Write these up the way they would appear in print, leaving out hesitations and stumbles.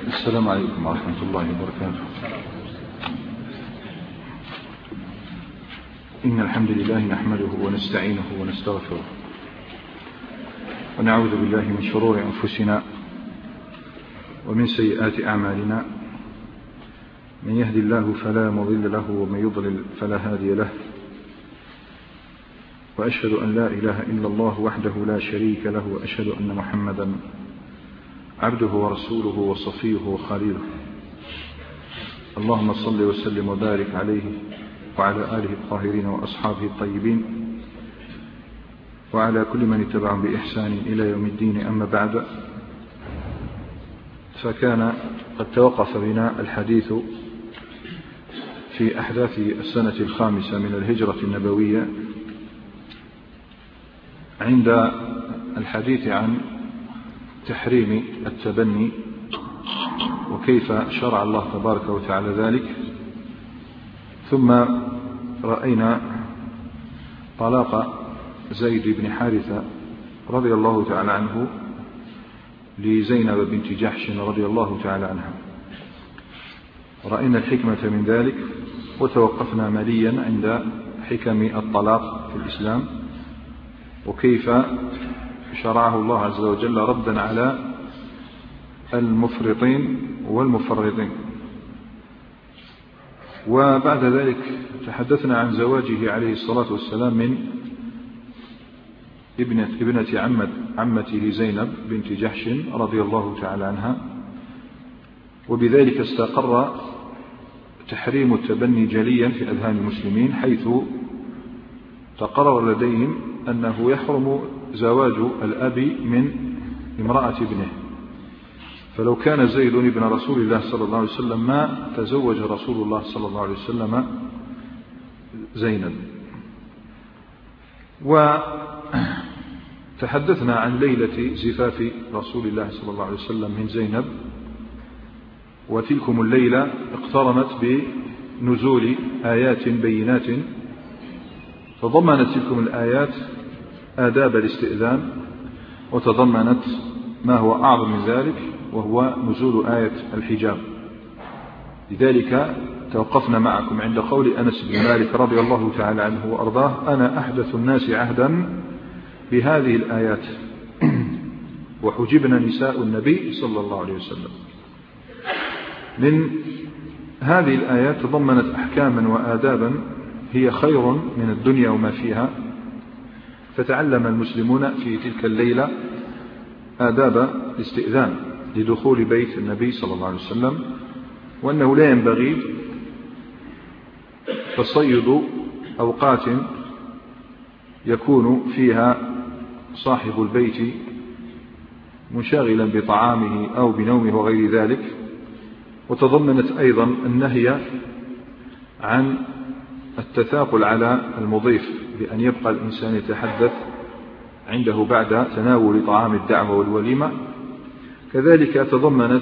السلام عليكم ورحمة الله وبركاته. إن الحمد لله نحمده ونستعينه ونستغفره ونعوذ بالله من شرور أنفسنا ومن سيئات أعمالنا. من يهدي الله فلا مضل له ومن يضلل فلا هادي له، وأشهد أن لا إله إلا الله وحده لا شريك له، وأشهد أن محمدا عبده ورسوله وصفيه وخليله. اللهم صل وسلم وبارك عليه وعلى آله الطاهرين وأصحابه الطيبين وعلى كل من اتبعهم بإحسان إلى يوم الدين. أما بعد، فكان قد توقف بنا الحديث في أحداث السنة الخامسة من الهجرة النبوية عند الحديث عن تحريم التبني وكيف شرع الله تبارك وتعالى ذلك. ثم رأينا طلاق زيد بن حارثة رضي الله تعالى عنه لزينب بنت جحش رضي الله تعالى عنها، رأينا الحكمة من ذلك، وتوقفنا مليا عند حكم الطلاق في الإسلام وكيف شرعه الله عز وجل ردا على المفرطين والمفرطين. وبعد ذلك تحدثنا عن زواجه عليه الصلاة والسلام من ابنة عمته زينب بنت جحش رضي الله تعالى عنها، وبذلك استقر تحريم التبني جليا في أذهان المسلمين، حيث تقرر لديهم أنه يحرم زواج الأب من امرأة ابنه. فلو كان زيد ابن رسول الله صلى الله عليه وسلم ما تزوج رسول الله صلى الله عليه وسلم زينب. وتحدثنا عن ليلة زفاف رسول الله صلى الله عليه وسلم من زينب، وتلكم الليلة اقترنت بنزول آيات بينات، تضمنت تلكم الآيات آداب الاستئذان، وتضمنت ما هو أعظم من ذلك وهو نزول آية الحجاب. لذلك توقفنا معكم عند قول أنس بن مالك رضي الله تعالى عنه وأرضاه: أنا أحدث الناس عهدا بهذه الآيات وحجبنا نساء النبي صلى الله عليه وسلم. من هذه الآيات تضمنت أحكاما وآدابا هي خير من الدنيا وما فيها، فتعلم المسلمون في تلك الليلة آداب الاستئذان لدخول بيت النبي صلى الله عليه وسلم، وأنه لا ينبغي تصيد أوقات يكون فيها صاحب البيت منشغلا بطعامه أو بنومه وغير ذلك. وتضمنت أيضا النهي عن التثاقل على المضيف بأن يبقى الإنسان يتحدث عنده بعد تناول طعام الدعوة والوليمة. كذلك تضمنت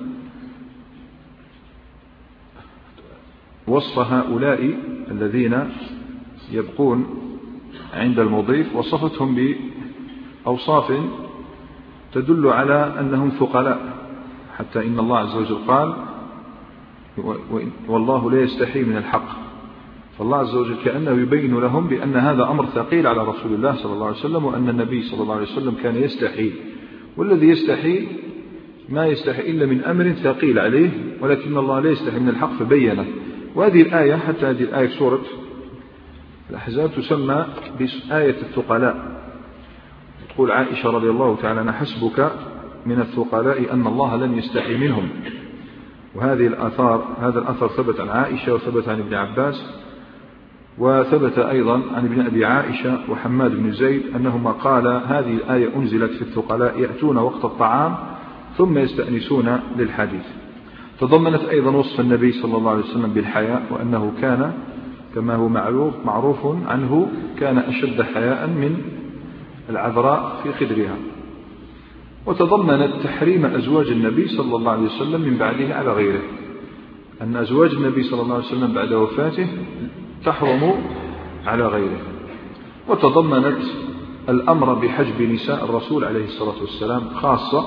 وصف هؤلاء الذين يبقون عند المضيف، وصفتهم بأوصاف تدل على أنهم ثقلاء، حتى إن الله عز وجل قال: والله لا يستحي من الحق. فالله عز وجل كأنه يبين لهم بأن هذا أمر ثقيل على رسول الله صلى الله عليه وسلم، وأن النبي صلى الله عليه وسلم كان يستحي، والذي يستحي ما يستحي إلا من أمر ثقيل عليه، ولكن الله لا يستحي من الحق فبينه. وهذه الآية، حتى هذه الآية سورة الأحزاب، تسمى بآية الثقلاء. تقول عائشة رضي الله تعالى عنها: حسبك من الثقلاء أن الله لم يستحي منهم. وهذه هذا الأثر ثبت عن عائشة وثبت عن ابن عباس، وثبت أيضا عن ابن أبي عائشة وحماد بن زيد أنهما قال: هذه الآية أنزلت في الثقلاء يأتون وقت الطعام ثم يستأنسون للحديث. تضمنت أيضا وصف النبي صلى الله عليه وسلم بالحياء، وأنه كان كما هو معروف عنه كان أشد حياء من العذراء في خدرها. وتضمنت تحريم أزواج النبي صلى الله عليه وسلم من بعده على غيره، أن أزواج النبي صلى الله عليه وسلم بعد وفاته تحرم على غيره. وتضمنت الأمر بحجب نساء الرسول عليه الصلاة والسلام خاصة،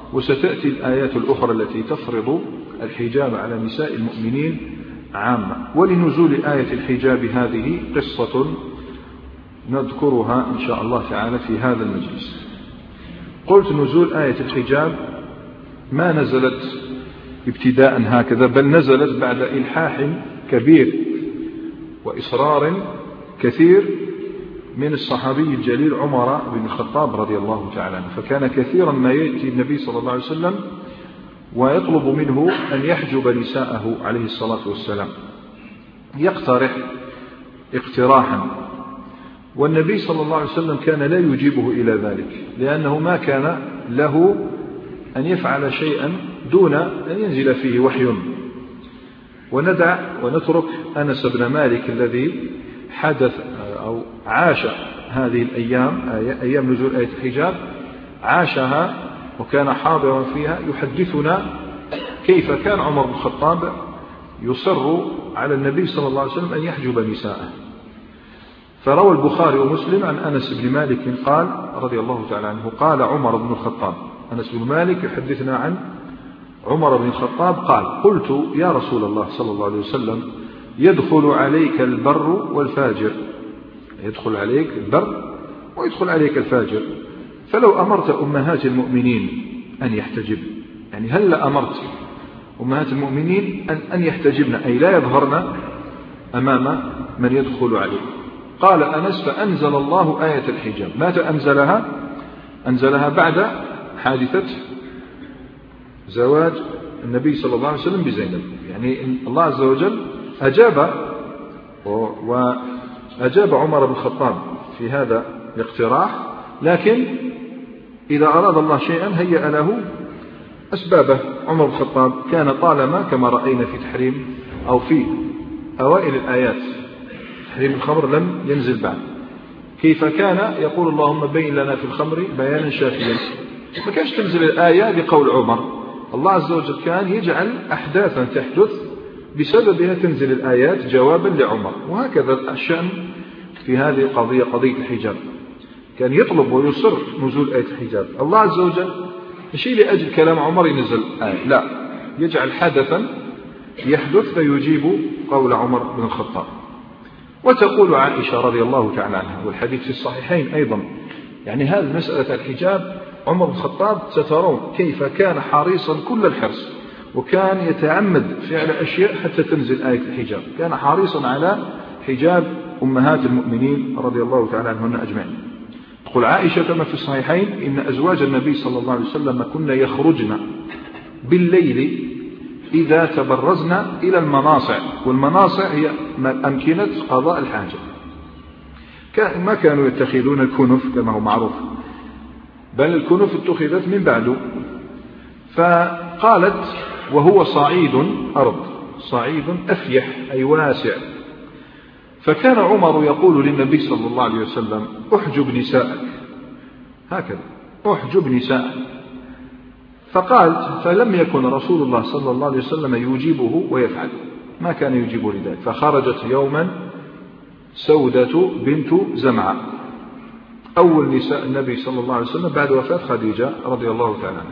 وستأتي الآيات الأخرى التي تفرض الحجاب على نساء المؤمنين عامة. ولنزول آية الحجاب هذه قصة نذكرها إن شاء الله تعالى في هذا المجلس. قلت نزول آية الحجاب ما نزلت ابتداء هكذا، بل نزلت بعد إلحاح كبير وإصرار كثير من الصحابي الجليل عمر بن الخطاب رضي الله تعالى عنه. فكان كثيرا ما يأتي النبي صلى الله عليه وسلم ويطلب منه أن يحجب نساءه عليه الصلاة والسلام، يقترح اقتراحا، والنبي صلى الله عليه وسلم كان لا يجيبه إلى ذلك، لأنه ما كان له أن يفعل شيئا دون أن ينزل فيه وحي. وندع ونترك أنس بن مالك الذي حدث أو عاش هذه الأيام، أيام نزول آية الحجاب، عاشها وكان حاضرا فيها، يحدثنا كيف كان عمر بن الخطاب يصر على النبي صلى الله عليه وسلم أن يحجب نساءه. فروى البخاري ومسلم عن أنس بن مالك قال رضي الله تعالى عنه قال عمر بن الخطاب، أنس بن مالك يحدثنا عن عمر بن الخطاب قال: قلت يا رسول الله صلى الله عليه وسلم يدخل عليك البر والفاجر، يدخل عليك البر ويدخل عليك الفاجر، فلو أمرت أمهات المؤمنين أن يحتجب، يعني هل أمرت أمهات المؤمنين أن يحتجبن، أي لا يظهرن أمام من يدخل عليه. قال أنس: فأنزل الله آية الحجاب. متى أنزلها؟ أنزلها بعد حادثة زواج النبي صلى الله عليه وسلم بزينب، يعني الله عز وجل أجاب عمر بن الخطاب في هذا الاقتراح، لكن إذا أراد الله شيئا هيأ له أسبابه. عمر بن الخطاب كان طالما كما رأينا في تحريم أو في أوائل الآيات تحريم الخمر لم ينزل بعد، كيف كان يقول اللهم بين لنا في الخمر بيانا شافيا، ما كانش تنزل الآية بقول عمر. الله عز وجل كان يجعل أحداثا تحدث بسببها تنزل الآيات جوابا لعمر. وهكذا الشأن في هذه القضية، قضية الحجاب، كان يطلب ويصر نزول آية الحجاب. الله عز وجل مش لأجل كلام عمر ينزل آية، لا، يجعل حدثا يحدث فيجيب قول عمر بن الخطاب. وتقول عائشة رضي الله تعالى عنها، والحديث في الصحيحين أيضا، يعني هذه مسألة الحجاب عمر بن الخطاب سترون كيف كان حريصا كل الحرص، وكان يتعمد فعل أشياء حتى تنزل آية الحجاب، كان حريصا على حجاب أمهات المؤمنين رضي الله تعالى عنهن أجمعين. تقول عائشة كما في الصحيحين: إن أزواج النبي صلى الله عليه وسلم كنا يخرجن بالليل إذا تبرزن إلى المناصع، والمناصع هي أمكنة قضاء الحاجة، ما كانوا يتخذون الكنف كما هو معروف، بل الكنف اتخذت من بعد. فقالت: وهو صعيد أرض، صعيد أفيح أي واسع. فكان عمر يقول للنبي صلى الله عليه وسلم: احجب نساءك، هكذا احجب نساءك. فقالت: فلم يكن رسول الله صلى الله عليه وسلم يجيبه ويفعل، ما كان يجيبه لذلك. فخرجت يوما سودة بنت زمعة، أول نساء النبي صلى الله عليه وسلم بعد وفاة خديجة رضي الله تعالى عنها.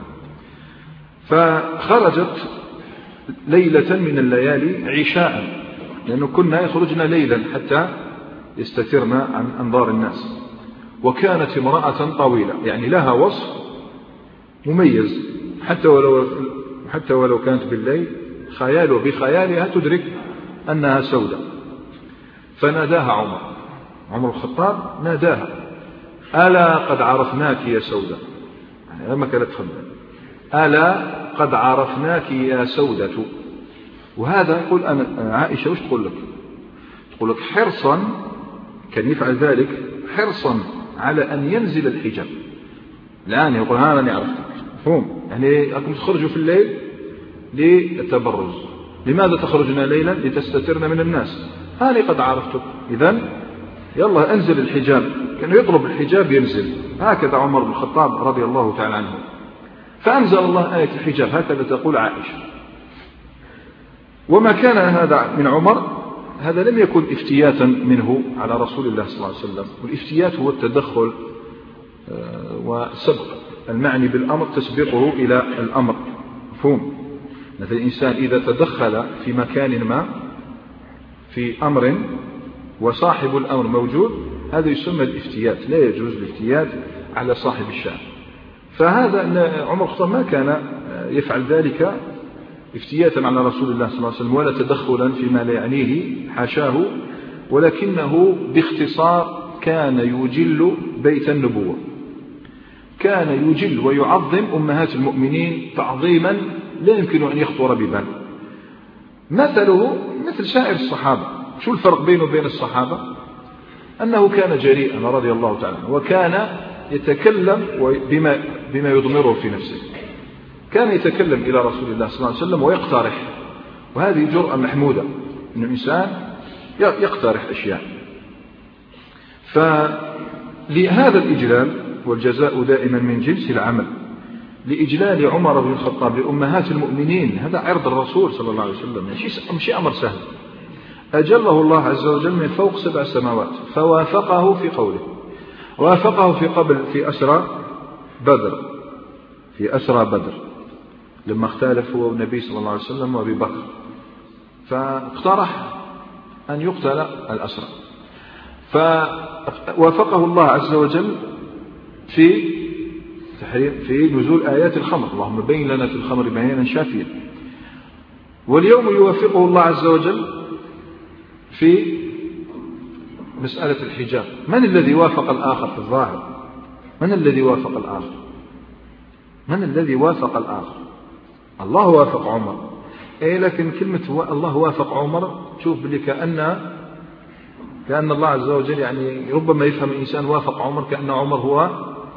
فخرجت ليلة من الليالي عشاء، لأنه كنا يخرجنا ليلا حتى يستترنا عن أنظار الناس. وكانت امرأة طويلة، يعني لها وصف مميز، حتى ولو كانت بالليل بخيالها تدرك أنها سودة. فناداها عمر الخطاب ناداها: ألا قد عرفناك يا سودة، يعني لما كانت تخبر: ألا قد عرفناك يا سودة. وهذا يقول أنا عائشة وش تقول لك؟ تقول لك حرصا، كان يفعل ذلك حرصا على أن ينزل الحجاب. الآن يقول: ها أنا عرفتك، مفهوم، يعني أكم تخرجوا في الليل للتبرز. لماذا تخرجنا ليلا؟ لتستترن من الناس. هاني قد عرفتك، إذن يلا أنزل الحجاب. كان يطلب الحجاب ينزل. هكذا عمر بن الخطاب رضي الله تعالى عنه. فأنزل الله آية الحجاب، هكذا تقول عائشة. وما كان هذا من عمر، هذا لم يكن افتياتا منه على رسول الله صلى الله عليه وسلم، والافتيات هو التدخل وسبق المعني بالأمر تسبقه إلى الأمر. مفهوم؟ مثل الإنسان إذا تدخل في مكان ما في أمر وصاحب الأمر موجود، هذا يسمى الافتيات، لا يجوز الافتيات على صاحب الشأن. فهذا عمر الخطاب ما كان يفعل ذلك افتياتا على رسول الله صلى الله عليه وسلم ولا تدخلا فيما لا يعنيه، حاشاه، ولكنه باختصار كان يجل بيت النبوة، كان يجل ويعظم أمهات المؤمنين تعظيما لا يمكن أن يخطر ببال. مثله مثل سائر الصحابة. شو الفرق بينه وبين الصحابة؟ أنه كان جريئا رضي الله تعالى، وكان يتكلم بما يضمره في نفسه. كان يتكلم إلى رسول الله صلى الله عليه وسلم ويقترح، وهذه جرأة محمودة أن الإنسان يقترح أشياء. فلهذا الإجلال، والجزاء دائما من جنس العمل، لإجلال عمر بن الخطاب لأمهات المؤمنين، هذا عرض الرسول صلى الله عليه وسلم، مش أمر سهل. أجله الله عز وجل من فوق 7 سماوات، فوافقه في قوله، وافقه في أسرى بدر لما اختلف هو النبي صلى الله عليه وسلم وأبي بكر، فاقترح أن يقتل الأسرى، فوافقه الله عز وجل في نزول آيات الخمر، اللهم بين لنا في الخمر بيانا شافيا. واليوم يوافقه الله عز وجل في مسألة الحجاب. من الذي وافق الآخر في الظاهر؟ من الذي وافق الآخر؟ من الذي وافق الآخر؟ الله وافق عمر. لكن كلمة الله وافق عمر، شوف بلي كأن الله عز وجل يعني ربما يفهم الإنسان وافق عمر كأن عمر هو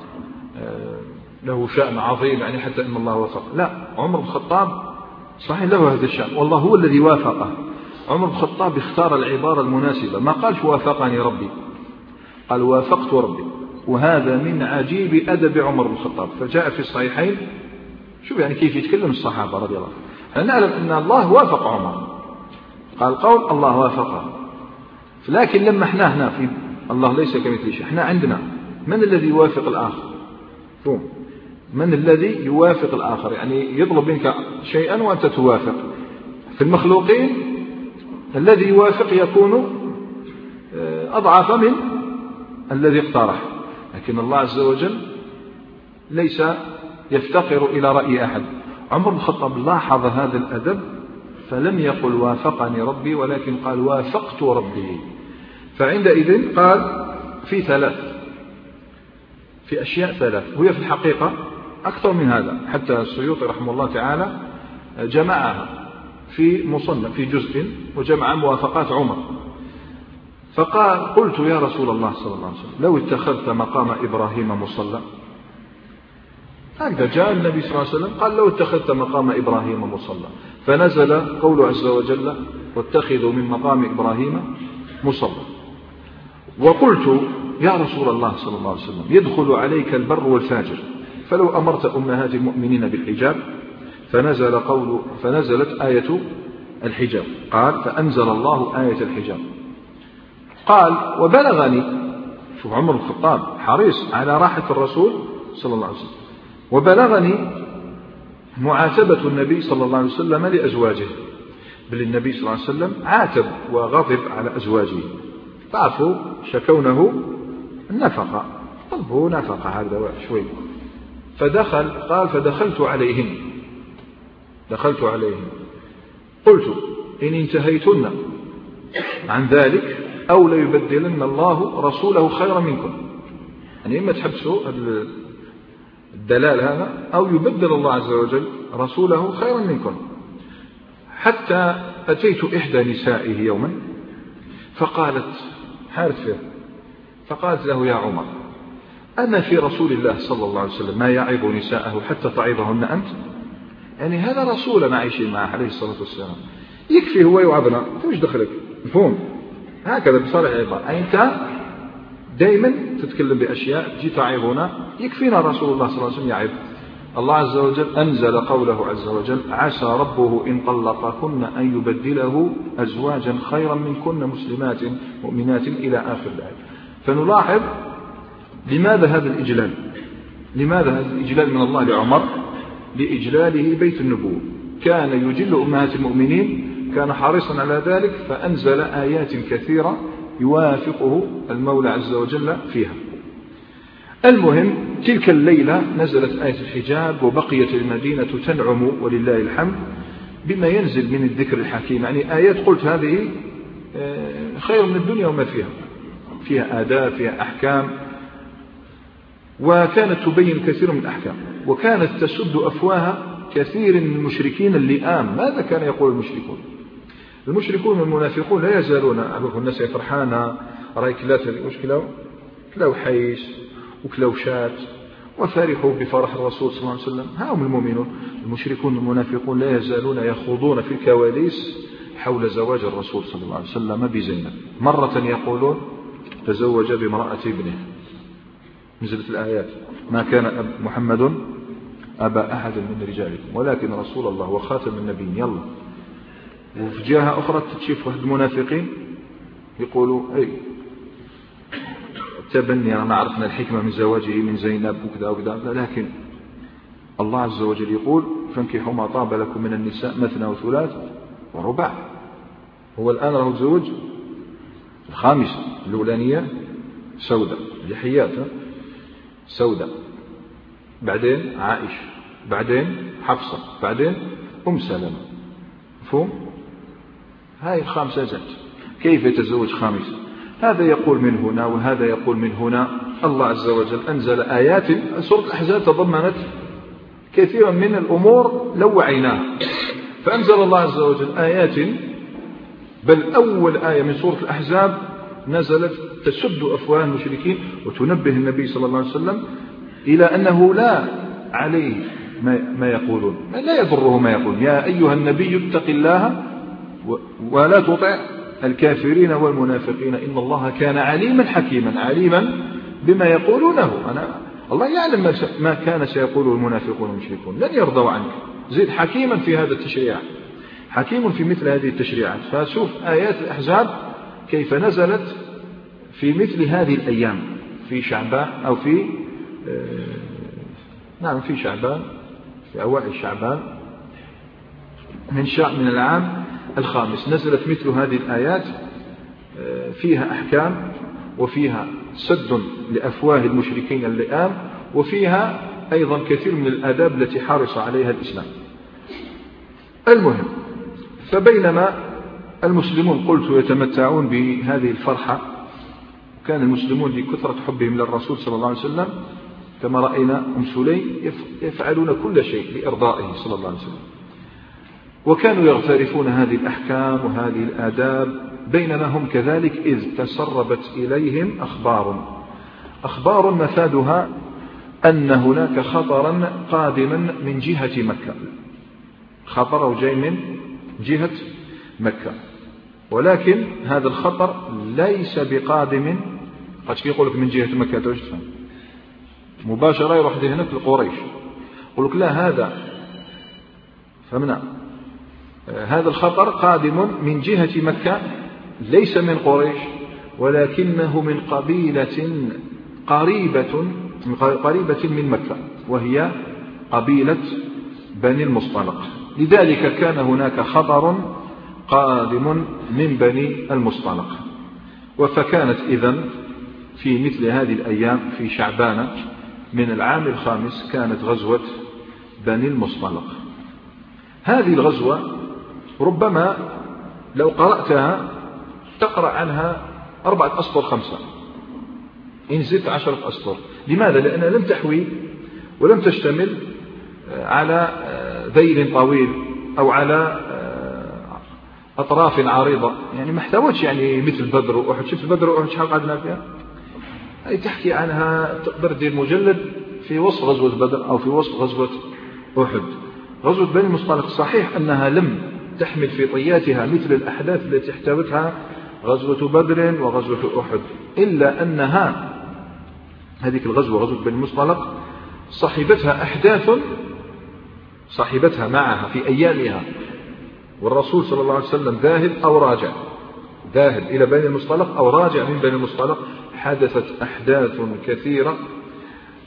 له شأن عظيم، يعني حتى إن الله وافق. لا، عمر بن الخطاب صحيح له هذا الشأن، والله هو الذي وافقه. عمر بن الخطاب اختار العبارة المناسبة، ما قالش وافقني ربي، قال وافقت ربي، وهذا من عجيب أدب عمر بن الخطاب. فجاء في الصحيحين، شوف يعني كيف يتكلم الصحابة رضي الله عنهم. نعلم أن الله وافق عمر، قال قول الله وافقه، لكن لما احنا هنا في الله ليس كمثله شيء، احنا عندنا من الذي يوافق الآخر؟ فهم؟ من الذي يوافق الآخر؟ يعني يطلب منك شيئا وأنت توافق. في المخلوقين الذي يوافق يكون أضعف من الذي اقترح، لكن الله عز وجل ليس يفتقر إلى رأي أحد. عمر بن الخطاب لاحظ هذا الأدب فلم يقل وافقني ربي، ولكن قال وافقت ربي. فعندئذ قال في أشياء 3، وهي في الحقيقة أكثر من هذا، حتى السيوطي رحمه الله تعالى جمعها في مصنف في جزء وجمع موافقات عمر. فقال قلت يا رسول الله صلى الله عليه وسلم لو اتخذت مقام إبراهيم مصلى، هكذا جاء النبي صلى الله عليه وسلم قال لو اتخذت مقام إبراهيم مصلى، فنزل قوله عز وجل واتخذوا من مقام إبراهيم مصلى. وقلت يا رسول الله صلى الله عليه وسلم يدخل عليك البر والفاجر، فلو أمرت أمهات المؤمنين بالحجاب، فنزلت آية الحجاب، قال فأنزل الله آية الحجاب. قال وبلغني، شوف عمر بن الخطاب حريص على راحة الرسول صلى الله عليه وسلم، وبلغني معاتبة النبي صلى الله عليه وسلم لأزواجه، بل النبي صلى الله عليه وسلم عاتب وغضب على أزواجه، تعرفوا شكونه النفقة، طلبوا نفقة هذا شوي. قال فدخلت عليهم قلت إن انتهيتن عن ذلك أو ليبدلن الله رسوله خيرا منكم، يعني إما تحبسوا الدلال هذا أو يبدل الله عز وجل رسوله خيرا منكم. حتى أتيت إحدى نسائه يوما فقالت له يا عمر أما في رسول الله صلى الله عليه وسلم ما يعظ نساءه حتى تعظهن أنت؟ يعني هذا رسولنا عايشين معه عليه الصلاة والسلام، يكفي هو يوعظنا، أنت مش دخلك. مفهوم؟ هكذا بصالح العبارة، أنت دائما تتكلم بأشياء جي تعظنا، يكفينا رسول الله صلى الله عليه وسلم يعظ. الله عز وجل أنزل قوله عز وجل عسى ربه إن طلقكن أن يبدله أزواجا خيرا منكن مسلمات مؤمنات إلى آخر الآية. فنلاحظ لماذا هذا الإجلال؟ لماذا هذا الإجلال من الله لعمر؟ لإجلاله بيت النبوة، كان يجل أمهات المؤمنين، كان حريصا على ذلك، فأنزل آيات كثيرة يوافقه المولى عز وجل فيها. المهم تلك الليلة نزلت آية الحجاب، وبقيت المدينة تنعم ولله الحمد بما ينزل من الذكر الحكيم. يعني آيات قلت هذه خير من الدنيا وما فيها، فيها آداب، فيها أحكام، وكانت تبين كثير من الأحكام، وكانت تسد أفواه كثير من المشركين اللئام. ماذا كان يقول المشركون؟ المشركون والمنافقون لا يزالون الناس فرحانة، رايك لا وش كلاو حيش وكلاو شات، وفرحوا بفرح الرسول صلى الله عليه وسلم. هاهم المؤمنون. المشركون والمنافقون لا يزالون يخوضون في الكواليس حول زواج الرسول صلى الله عليه وسلم بزينب. مرة يقولون تزوج بامرأة ابنه، نزلت الآيات ما كان محمد أبا أحد من رجالكم ولكن رسول الله وخاتم النبيين. يلا. وفي جهة أخرى تشوف واحد المنافقين يقولوا تبني، ما عرفنا الحكمة من زواجه من زينب وكذا وكذا، لكن الله عز وجل يقول فانكحوا ما طاب لكم من النساء مثنى وثلاث ورباع. هو الآن له تزوج الخامسة، الأولانية سودة لحيات سودة، بعدين عائشة، بعدين حفصة، بعدين سلمة. مفهوم؟ هاي الخامسة جت، كيف يتزوج خامسة؟ هذا يقول من هنا وهذا يقول من هنا. الله عز وجل أنزل آيات. سورة الأحزاب تضمنت كثيرا من الأمور لو وعيناها، فأنزل الله عز وجل آيات، بل أول آية من سورة الأحزاب نزلت تسد أفواه المشركين وتنبه النبي صلى الله عليه وسلم إلى أنه لا عليه ما يقولون، لا يضره ما يقولون. يا أيها النبي اتق الله ولا تطع الكافرين والمنافقين إن الله كان عليما حكيما. عليما بما يقولونه. الله يعلم ما كان سيقوله المنافقون والمشركون، لن يرضوا عنك. زيد حكيما في هذا التشريع، حكيم في مثل هذه التشريعات. فشوف آيات الأحزاب كيف نزلت في مثل هذه الأيام، في شعبان أو في في شعبان، في أوائل شعبان من العام الخامس نزلت مثل هذه الآيات، فيها أحكام وفيها سد لأفواه المشركين اللئام، وفيها أيضا كثير من الآداب التي حرص عليها الإسلام. المهم، فبينما المسلمون قلت يتمتعون بهذه الفرحة، كان المسلمون لكثرة حبهم للرسول صلى الله عليه وسلم كما رأينا سليم يفعلون كل شيء لإرضائه صلى الله عليه وسلم، وكانوا يغترفون هذه الأحكام وهذه الآداب. بينما هم كذلك إذ تسربت إليهم أخبار مفادها أن هناك خطرا قادما من جهة مكة، خطر جاي من جهة مكة، ولكن هذا الخطر ليس بقادم. قد يقول لك من جهة مكة توجد مباشرة يروح هناك لقريش، يقول لك لا، هذا فمنا هذا الخطر قادم من جهة مكة، ليس من قريش، ولكنه من قبيلة قريبة من مكة، وهي قبيلة بني المصطلق. لذلك كان هناك خطر قادم من بني المصطلق. فكانت إذن في مثل هذه الأيام في شعبان من العام الخامس كانت غزوة بني المصطلق. هذه الغزوة ربما لو قرأتها تقرأ عنها 4 أسطر 5 إن زدت 10 أسطر. لماذا؟ لأنها لم تحوي ولم تشتمل على ذيل طويل أو على أطراف عريضة، يعني ما احتوتش يعني مثل بدر وأحد. شفت بدر وأحد شحال قعدنا فيها؟ أي تحكي عنها تقدر دير مجلد في وصف غزوة بدر أو في وصف غزوة أحد. غزوة بني المصطلق صحيح أنها لم تحمل في طياتها مثل الأحداث التي احتوتها غزوة بدر وغزوة أحد، إلا أنها هذه الغزوة غزوة بني المصطلق صاحبتها أحداث صاحبتها معها في أيامها، والرسول صلى الله عليه وسلم ذاهب أو راجع، ذاهب إلى بني المصطلق أو راجع من بني المصطلق. حدثت أحداث كثيرة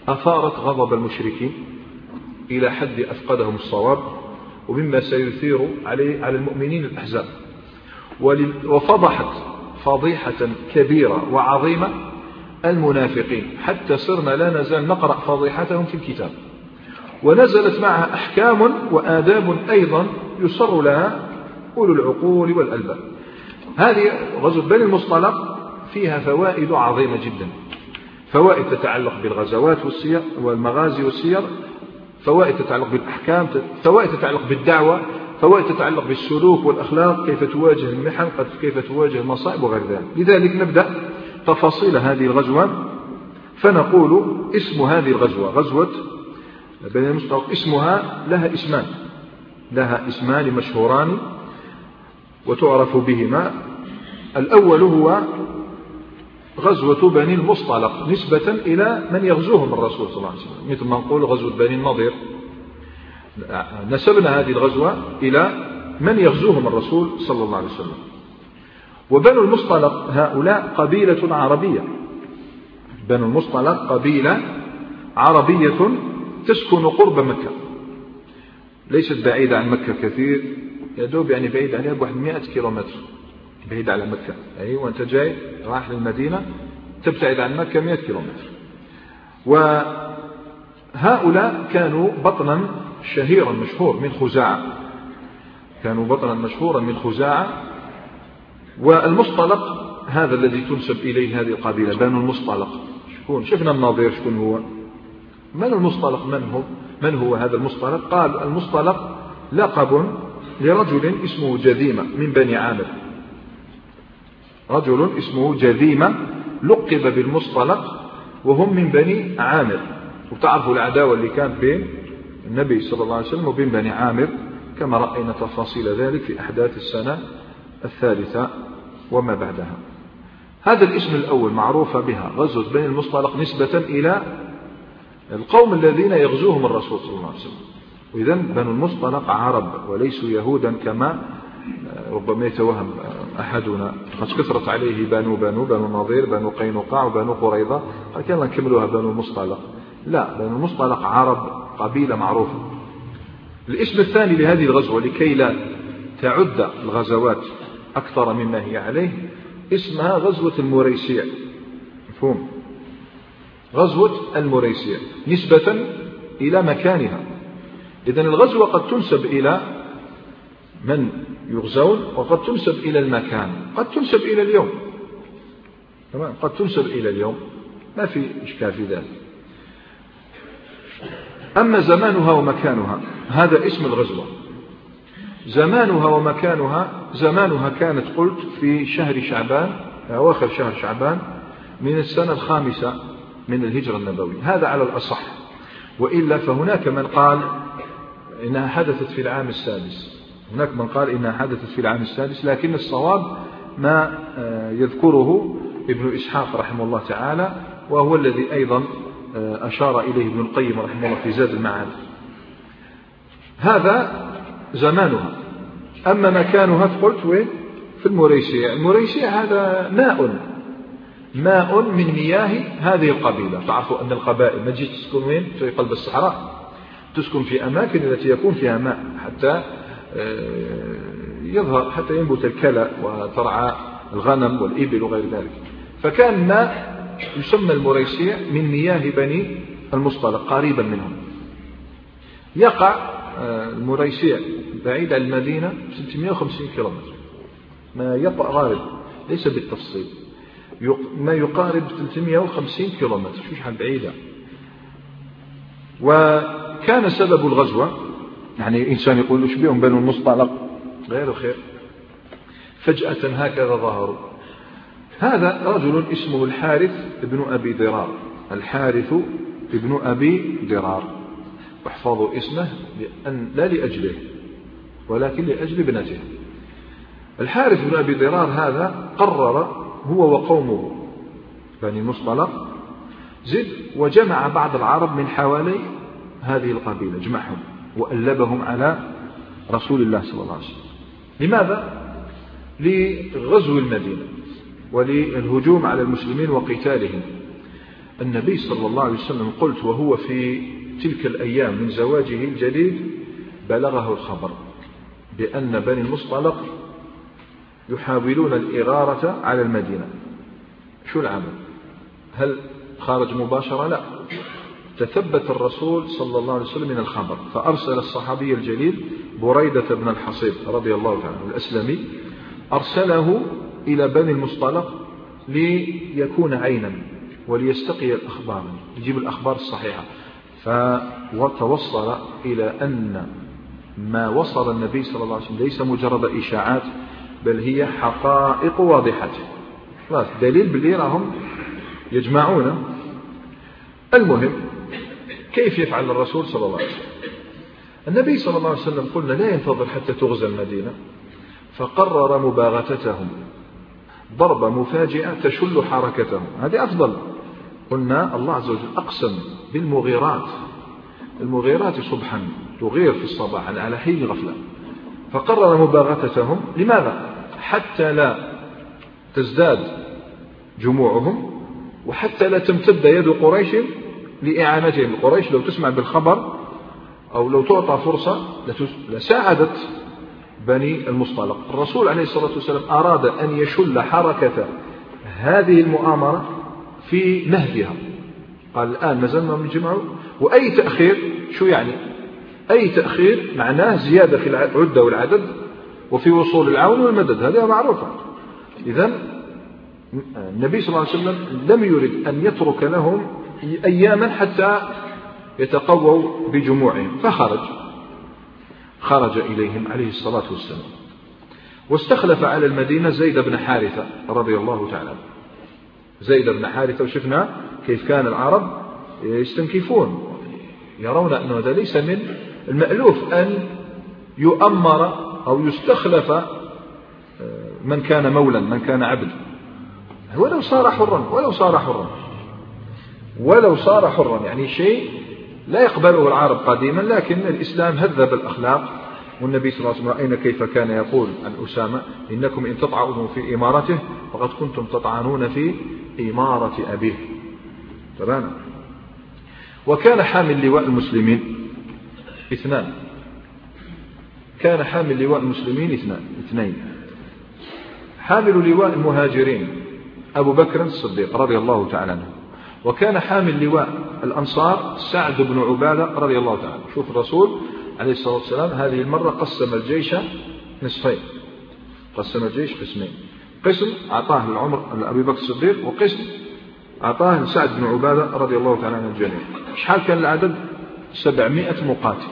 أثارت غضب المشركين إلى حد أفقدهم الصواب، ومما سيثير على المؤمنين الأحزاب، وفضحت فضيحة كبيرة وعظيمة المنافقين، حتى صرنا لا نزال نقرأ فضيحتهم في الكتاب، ونزلت معها أحكام وآداب أيضا يصر لها أولو العقول والألباب. هذه غزوة بني المصطلق فيها فوائد عظيمة جدا، فوائد تتعلق بالغزوات والسير والمغازي والسير، فوائد تتعلق بالأحكام، فوائد تتعلق بالدعوة، فوائد تتعلق بالسلوك والأخلاق، كيف تواجه المحن، كيف تواجه المصائب وغير ذلك. لذلك نبدأ تفاصيل هذه الغزوة، فنقول اسم هذه الغزوة غزوة بني المصطلق، اسمها لها اسمان مشهوران وتعرف بهما. الأول هو غزوة بني المصطلق نسبة إلى من يغزوهم الرسول صلى الله عليه وسلم، مثل ما نقول غزوة بني النضير، نسبنا هذه الغزوة إلى من يغزوهم الرسول صلى الله عليه وسلم. وبنو المصطلق هؤلاء قبيلة عربية، بنو المصطلق قبيلة عربية تسكن قرب مكة، ليست بعيدة عن مكة كثير، يدوب يعني بعيد عليها بواحد 100 كيلومتر، بعيد على مكة، أي وأنت جاي رايح للمدينة تبتعد عن مكة 100 كيلومتر. وهؤلاء كانوا بطنا شهيرا مشهور من خزاعة، كانوا بطنا مشهورا من خزاعة. والمصطلق هذا الذي تنسب إليه هذه القبيلة بنو المصطلق، شكون؟ شفنا النظير شكون هو؟ من المصطلق؟ من هو هذا المصطلق؟ قال المصطلق لقب لرجل اسمه جذيمة من بني عامر، رجل اسمه جذيمة لقب بالمصطلق، وهم من بني عامر. وتعرفوا العداوة اللي كانت بين النبي صلى الله عليه وسلم وبين بني عامر، كما رأينا تفاصيل ذلك في أحداث السنة الثالثة وما بعدها. هذا الاسم الأول معروفة بها غزوة بني المصطلق نسبة إلى القوم الذين يغزوهم الرسول صلى الله عليه وسلم. وإذن بنو المصطلق عرب وليسوا يهودا كما ربما يتوهم أحدنا، قد كثرت عليه بنو النضير، بنو قينقاع وبنو قريظة، كان نكملوها بنو المصطلق. لا، بنو المصطلق عرب، قبيلة معروفة. الاسم الثاني لهذه الغزوة لكي لا تعد الغزوات أكثر مما هي عليه، اسمها غزوة المريسيع، مفهوم؟ غزوة المريسيع نسبة إلى مكانها. إذن الغزوة قد تنسب إلى من يغزون، وقد تنسب إلى المكان، قد تنسب إلى اليوم، تمام؟ قد تنسب إلى اليوم، ما في إشكال في ذلك. أما زمانها ومكانها، هذا اسم الغزوة. زمانها ومكانها، زمانها كانت قلت في شهر شعبان، أواخر شهر شعبان من السنة 5 من الهجرة النبوية، هذا على الأصح، وإلا فهناك من قال إنها حدثت في العام السادس، هناك من قال إنها حدثت في العام السادس، لكن الصواب ما يذكره ابن إسحاق رحمه الله تعالى، وهو الذي أيضا أشار إليه ابن القيم رحمه الله في زاد المعاد. هذا زمانها. أما مكانها قلت وين؟ في المريسيع. المريسيع هذا ماء من مياه هذه القبيلة. تعرفوا أن القبائل ما تجي تسكن وين؟ في قلب الصحراء، تسكن في أماكن التي يكون فيها ماء حتى يظهر، حتى ينبت الكلى وترعى الغنم والإبل وغير ذلك. فكان ماء يسمى المريسيع من مياه بني المصطلق قريبا منهم. يقع المريسيع بعيد عن المدينة 650 كيلومتر، ما يطأ غالب ليس بالتفصيل، ما يقارب 350 كيلومتر، شو شحال بعيدة. وكان سبب الغزوة، يعني إنسان يقول وش بهم بنو المصطلق غير خير، فجأة هكذا ظهروا. هذا رجل اسمه الحارث ابن أبي ضرار، الحارث ابن أبي ضرار، واحفظوا اسمه لا لأجله ولكن لأجل ابنته. الحارث بن أبي ضرار هذا قرر هو وقومه بني المصطلق زد وجمع بعض العرب من حوالي هذه القبيلة، جمعهم وألبهم على رسول الله صلى الله عليه وسلم. لماذا؟ لغزو المدينة وللهجوم على المسلمين وقتالهم. النبي صلى الله عليه وسلم قلت وهو في تلك الأيام من زواجه الجديد بلغه الخبر بأن بني المصطلق يحاولون الإغارة على المدينة. شو العمل؟ هل خارج مباشرة؟ لا، تثبت الرسول صلى الله عليه وسلم من الخبر، فأرسل الصحابي الجليل بريدة بن الحصيب رضي الله تعالى الأسلمي، أرسله إلى بني المصطلق ليكون عينا وليستقي الأخبار، يجيب الأخبار الصحيحة. فتوصل إلى أن ما وصل النبي صلى الله عليه وسلم ليس مجرد إشاعات، بل هي حقائق واضحة، دليل باللي راهم يجمعون. المهم كيف يفعل الرسول صلى الله عليه وسلم؟ النبي صلى الله عليه وسلم قلنا لا ينتظر حتى تغزى المدينة، فقرر مباغتتهم ضربة مفاجئة تشل حركتهم. هذه أفضل. قلنا الله عز وجل أقسم بالمغيرات، المغيرات صبحا تغير في الصباح على حين غفلة، فقرر مباغتتهم. لماذا؟ حتى لا تزداد جموعهم، وحتى لا تمتد يد قريش لإعانتهم. قريش لو تسمع بالخبر أو لو تعطى فرصة لساعدت بني المصطلق. الرسول عليه الصلاة والسلام أراد أن يشل حركة هذه المؤامرة في نهجها. قال الآن نزلنا من جمعه، وأي تأخير شو يعني؟ أي تأخير معناه زيادة في العدة والعدد وفي وصول العون والمدد، هذا معروفة. إذن النبي صلى الله عليه وسلم لم يرد أن يترك لهم أياما حتى يتقووا بجموعهم، خرج إليهم عليه الصلاة والسلام، واستخلف على المدينة زيد بن حارثة رضي الله تعالى. زيد بن حارثة، وشفنا كيف كان العرب يستنكفون، يرون أنه هذا ليس من المألوف أن يؤمر أو يستخلف من كان مولا، من كان عبد، ولو صار حرا يعني شيء لا يقبله العرب قديما. لكن الإسلام هذب الأخلاق، والنبي صلى الله عليه وسلم رأينا كيف كان يقول عن أسامة: إنكم إن تطعنوا في إمارته فقد كنتم تطعنون في إمارة أبيه. تمام. وكان حامل لواء المسلمين اثنان، اثنين. حامل لواء المهاجرين أبو بكر الصديق رضي الله تعالى عنه، وكان حامل لواء الأنصار سعد بن عبادة رضي الله تعالى. شوف الرسول عليه الصلاة والسلام هذه المرة قسم الجيش نصفين، قسم الجيش قسمين، قسم أعطاه لأبي بكر الصديق، وقسم أعطاه لسعد بن عبادة رضي الله تعالى عن الجميع. شحال كان العدد؟ 700 مقاتل،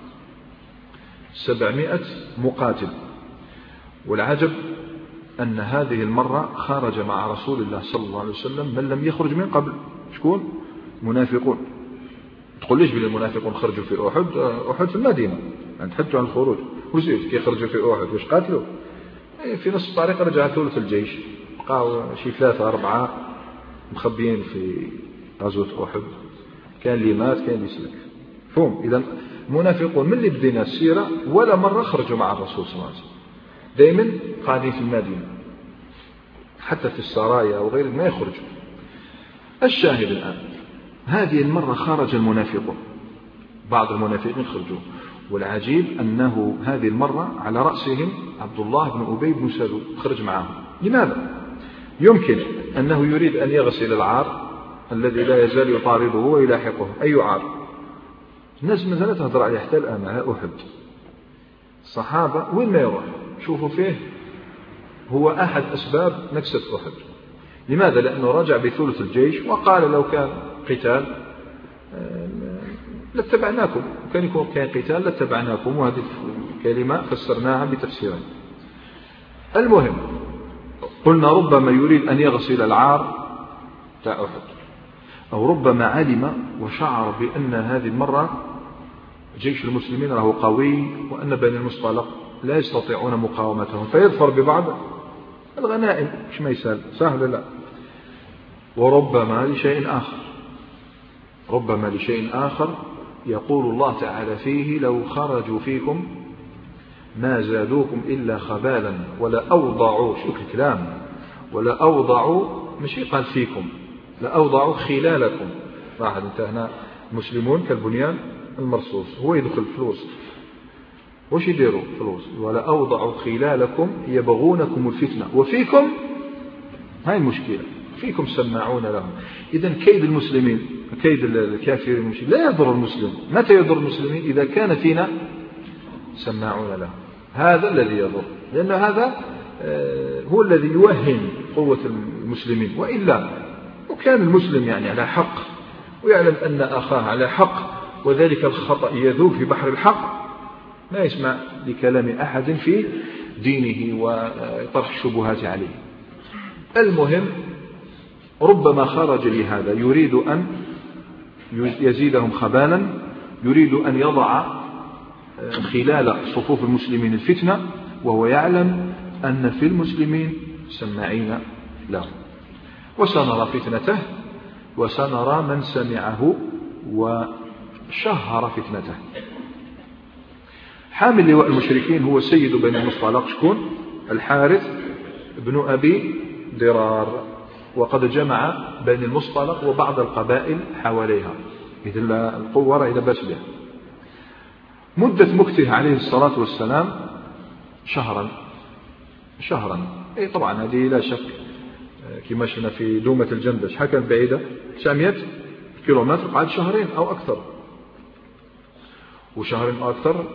700 مقاتل. والعجب أن هذه المرة خرج مع رسول الله صلى الله عليه وسلم من لم يخرج من قبل. شكون؟ منافقون. تقول ليش بين المنافقون خرجوا في أحد في المدينة، يعني تحدثوا عن الخروج، وزيد كي خرجوا في أحد واش قاتلوا؟ في نصف الطريق رجع ثلث الجيش، بقاو شي 3-4 مخبيين في غزوة أحد، كان اللي مات كان اللي سلك. فهم. إذا المنافقون من اللي بدينا السيرة ولا مرة خرجوا مع الرسول صلى الله عليه وسلم، دائما قاعدين في المدينة، حتى في السرايا وغيره ما يخرجوا. الشاهد الآن هذه المرة خرج المنافقون، بعض المنافقين خرجوا، والعجيب أنه هذه المرة على رأسهم عبد الله بن أبي بن سلول خرج معهم. لماذا؟ يمكن أنه يريد أن يغسل العار الذي لا يزال يطارده ويلاحقه. أي عار؟ الناس ما زالت تهضر عليه حتى الآن على أحد. الصحابة وين ما يروح شوفوا فيه هو أحد أسباب نكسة أحد. لماذا؟ لأنه رجع بثلث الجيش وقال لو كان قتال لاتبعناكم، كان يكون كان قتال لاتبعناكم، وهذه الكلمة فسرناها بتفسيرين. المهم قلنا ربما يريد أن يغسل العار تاع أحد، أو ربما علم وشعر بأن هذه المرة جيش المسلمين له قوي، وأن بني المصطلق لا يستطيعون مقاومتهم، فيظفر ببعض الغنائم. مش ما يسال سهل، لا. وربما لشيء آخر يقول الله تعالى فيه: لو خرجوا فيكم ما زادوكم إلا خبالا ولا أوضعوا، شوف الكلام، ولا أوضعوا، مش قال فيكم، لأوضع خلالكم. واحد انت هنا المسلمون كالبنيان المرصوص، هو يدخل في الوسط، واش يديروا في الوسط؟ ولا أوضع خلالكم يبغونكم الفتنة وفيكم، هاي المشكلة، فيكم سماعون لهم. إذن كيد المسلمين، كيد الكافرين المشركين لا يضر المسلم. متى يضر المسلمين؟ إذا كان فينا سماعون لهم، هذا الذي يضر، لأن هذا هو الذي يوهن قوة المسلمين. وإلا وكان المسلم يعني على حق ويعلم أن أخاه على حق، وذلك الخطأ يذوب في بحر الحق، لا يسمع لكلام أحد في دينه وطرح الشبهات عليه. المهم ربما خرج لهذا، يريد أن يزيدهم خبالا، يريد أن يضع خلال صفوف المسلمين الفتنة، وهو يعلم أن في المسلمين سماعين له. وسنرى فتنته، وسنرى من سمعه وشهر فتنته. حامل لواء المشركين هو سيد بني المصطلق، شكون؟ الحارث بن أبي ضرار، وقد جمع بني المصطلق وبعض القبائل حواليها، إذن القوة رأي بس بها. مدة مكته عليه الصلاة والسلام شهرا. أي طبعا هذه لا شك كما شفنا في دومة الجندش، كانت بعيدة 900 كيلومتر، قعد شهرين أو أكثر، وشهرين أو أكثر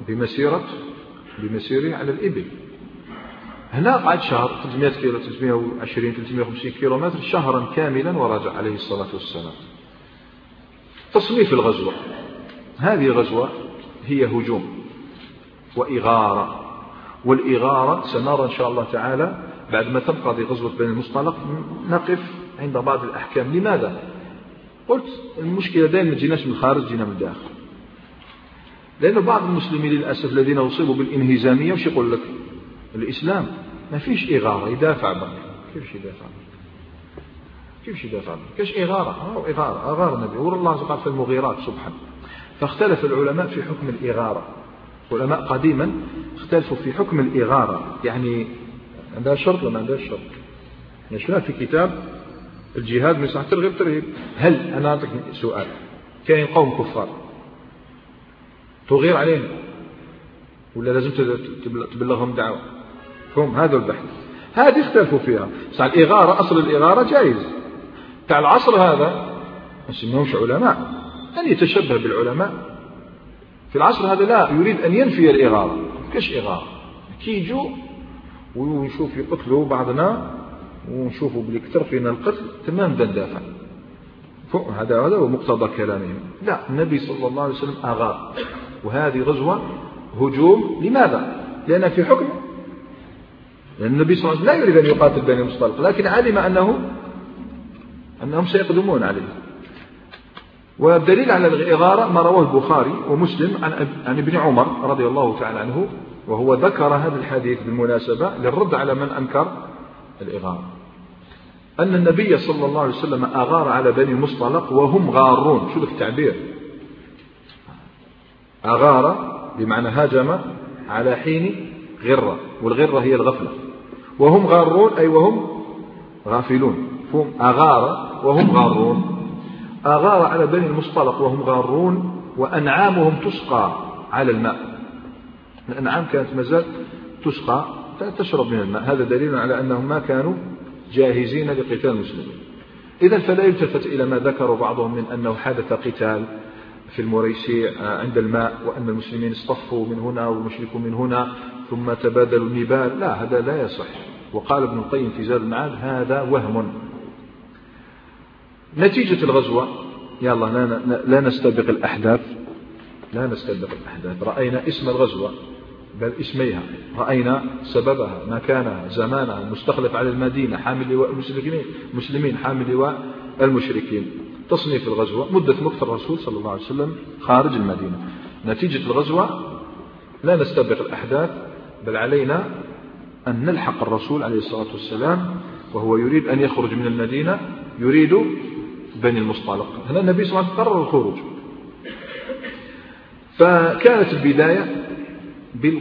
بمسيره على الإبل. هنا قعد شهر 300 كيلو، 320 350 كيلومتر، شهرا كاملا، ورجع عليه الصلاة والسلام. تصنيف الغزوة، هذه الغزوة هي هجوم وإغارة، والإغارة سنرى إن شاء الله تعالى بعد ما تنقضي غزوة بني المصطلق نقف عند بعض الأحكام. لماذا؟ قلت المشكلة دائما ما تجيناش من الخارج، جينا من الداخل، لأن بعض المسلمين للأسف الذين أصيبوا بالانهزامية وش يقول لك؟ الإسلام ما فيش إغارة، يدافع بك. كيفش يدافع بك؟ كيش إغارة؟ أغار النبي، والله قال في المغيرات سبحانه. فاختلف العلماء في حكم الإغارة، العلماء قديما اختلفوا في حكم الإغارة، يعني عندها شرط ولا ما عندها شرط. نشوفها في كتاب الجهاد من صحة ترغيب ترهيب. هل أنا أعطيك سؤال، كاين قوم كفار تغير عليهم ولا لازم تبلغهم دعوة؟ فهم هذا البحث، هذه اختلفوا فيها. صح الإغارة، أصل الإغارة جائز. تاع العصر هذا ما سموهمش علماء، أن يتشبه بالعلماء في العصر هذا لا يريد أن ينفي الإغارة. كاش إغارة؟ كي يجوا ونشوف يقتلوا بعضنا ونشوفوا بلي كثر فينا القتل تمام ندافع، هذا هو مقتضى كلامهم. لا، النبي صلى الله عليه وسلم أغار، وهذه غزوة هجوم. لماذا؟ لأن في حكم، لأن النبي صلى الله عليه وسلم لا يريد أن يقاتل بني المصطلق، لكن علم أنهم سيقدمون عليه. والدليل على الإغارة ما رواه البخاري ومسلم عن ابن عمر رضي الله تعالى عنه، وهو ذكر هذا الحديث بالمناسبة للرد على من أنكر الإغارة، أن النبي صلى الله عليه وسلم أغار على بني المصطلق وهم غارون. شو ذلك التعبير؟ أغار بمعنى هاجم على حين غرة، والغرة هي الغفلة، وهم غارون أي وهم غافلون، فهم أغار وهم غارون. أغار على بني المصطلق وهم غارون، وأنعامهم تسقى على الماء. الأنعام كانت مازال تسقى تشرب من الماء، هذا دليل على أنهم ما كانوا جاهزين لقتال المسلمين. إذن فلا يلتفت إلى ما ذكر بعضهم من أنه حدث قتال في المريسيع عند الماء، وأن المسلمين اصطفوا من هنا والمشركون من هنا ثم تبادلوا النبال. لا، هذا لا يصح. وقال ابن القيم في زاد المعاد هذا وهم. نتيجة الغزوة، يلا لا نستبق الأحداث، رأينا اسم الغزوة بل اسميها، رأينا سببها، مكانها، زمانها، المستخلف على المدينة، حامل لواء المسلمين، حامل لواء المشركين. تصنيف الغزوة، مدة مكث الرسول صلى الله عليه وسلم خارج المدينة. نتيجة الغزوة لا نستبق الأحداث، بل علينا أن نلحق الرسول عليه الصلاة والسلام وهو يريد أن يخرج من المدينة، يريد بني المصطلق. هنا النبي صلى الله عليه وسلم قرر الخروج. فكانت البداية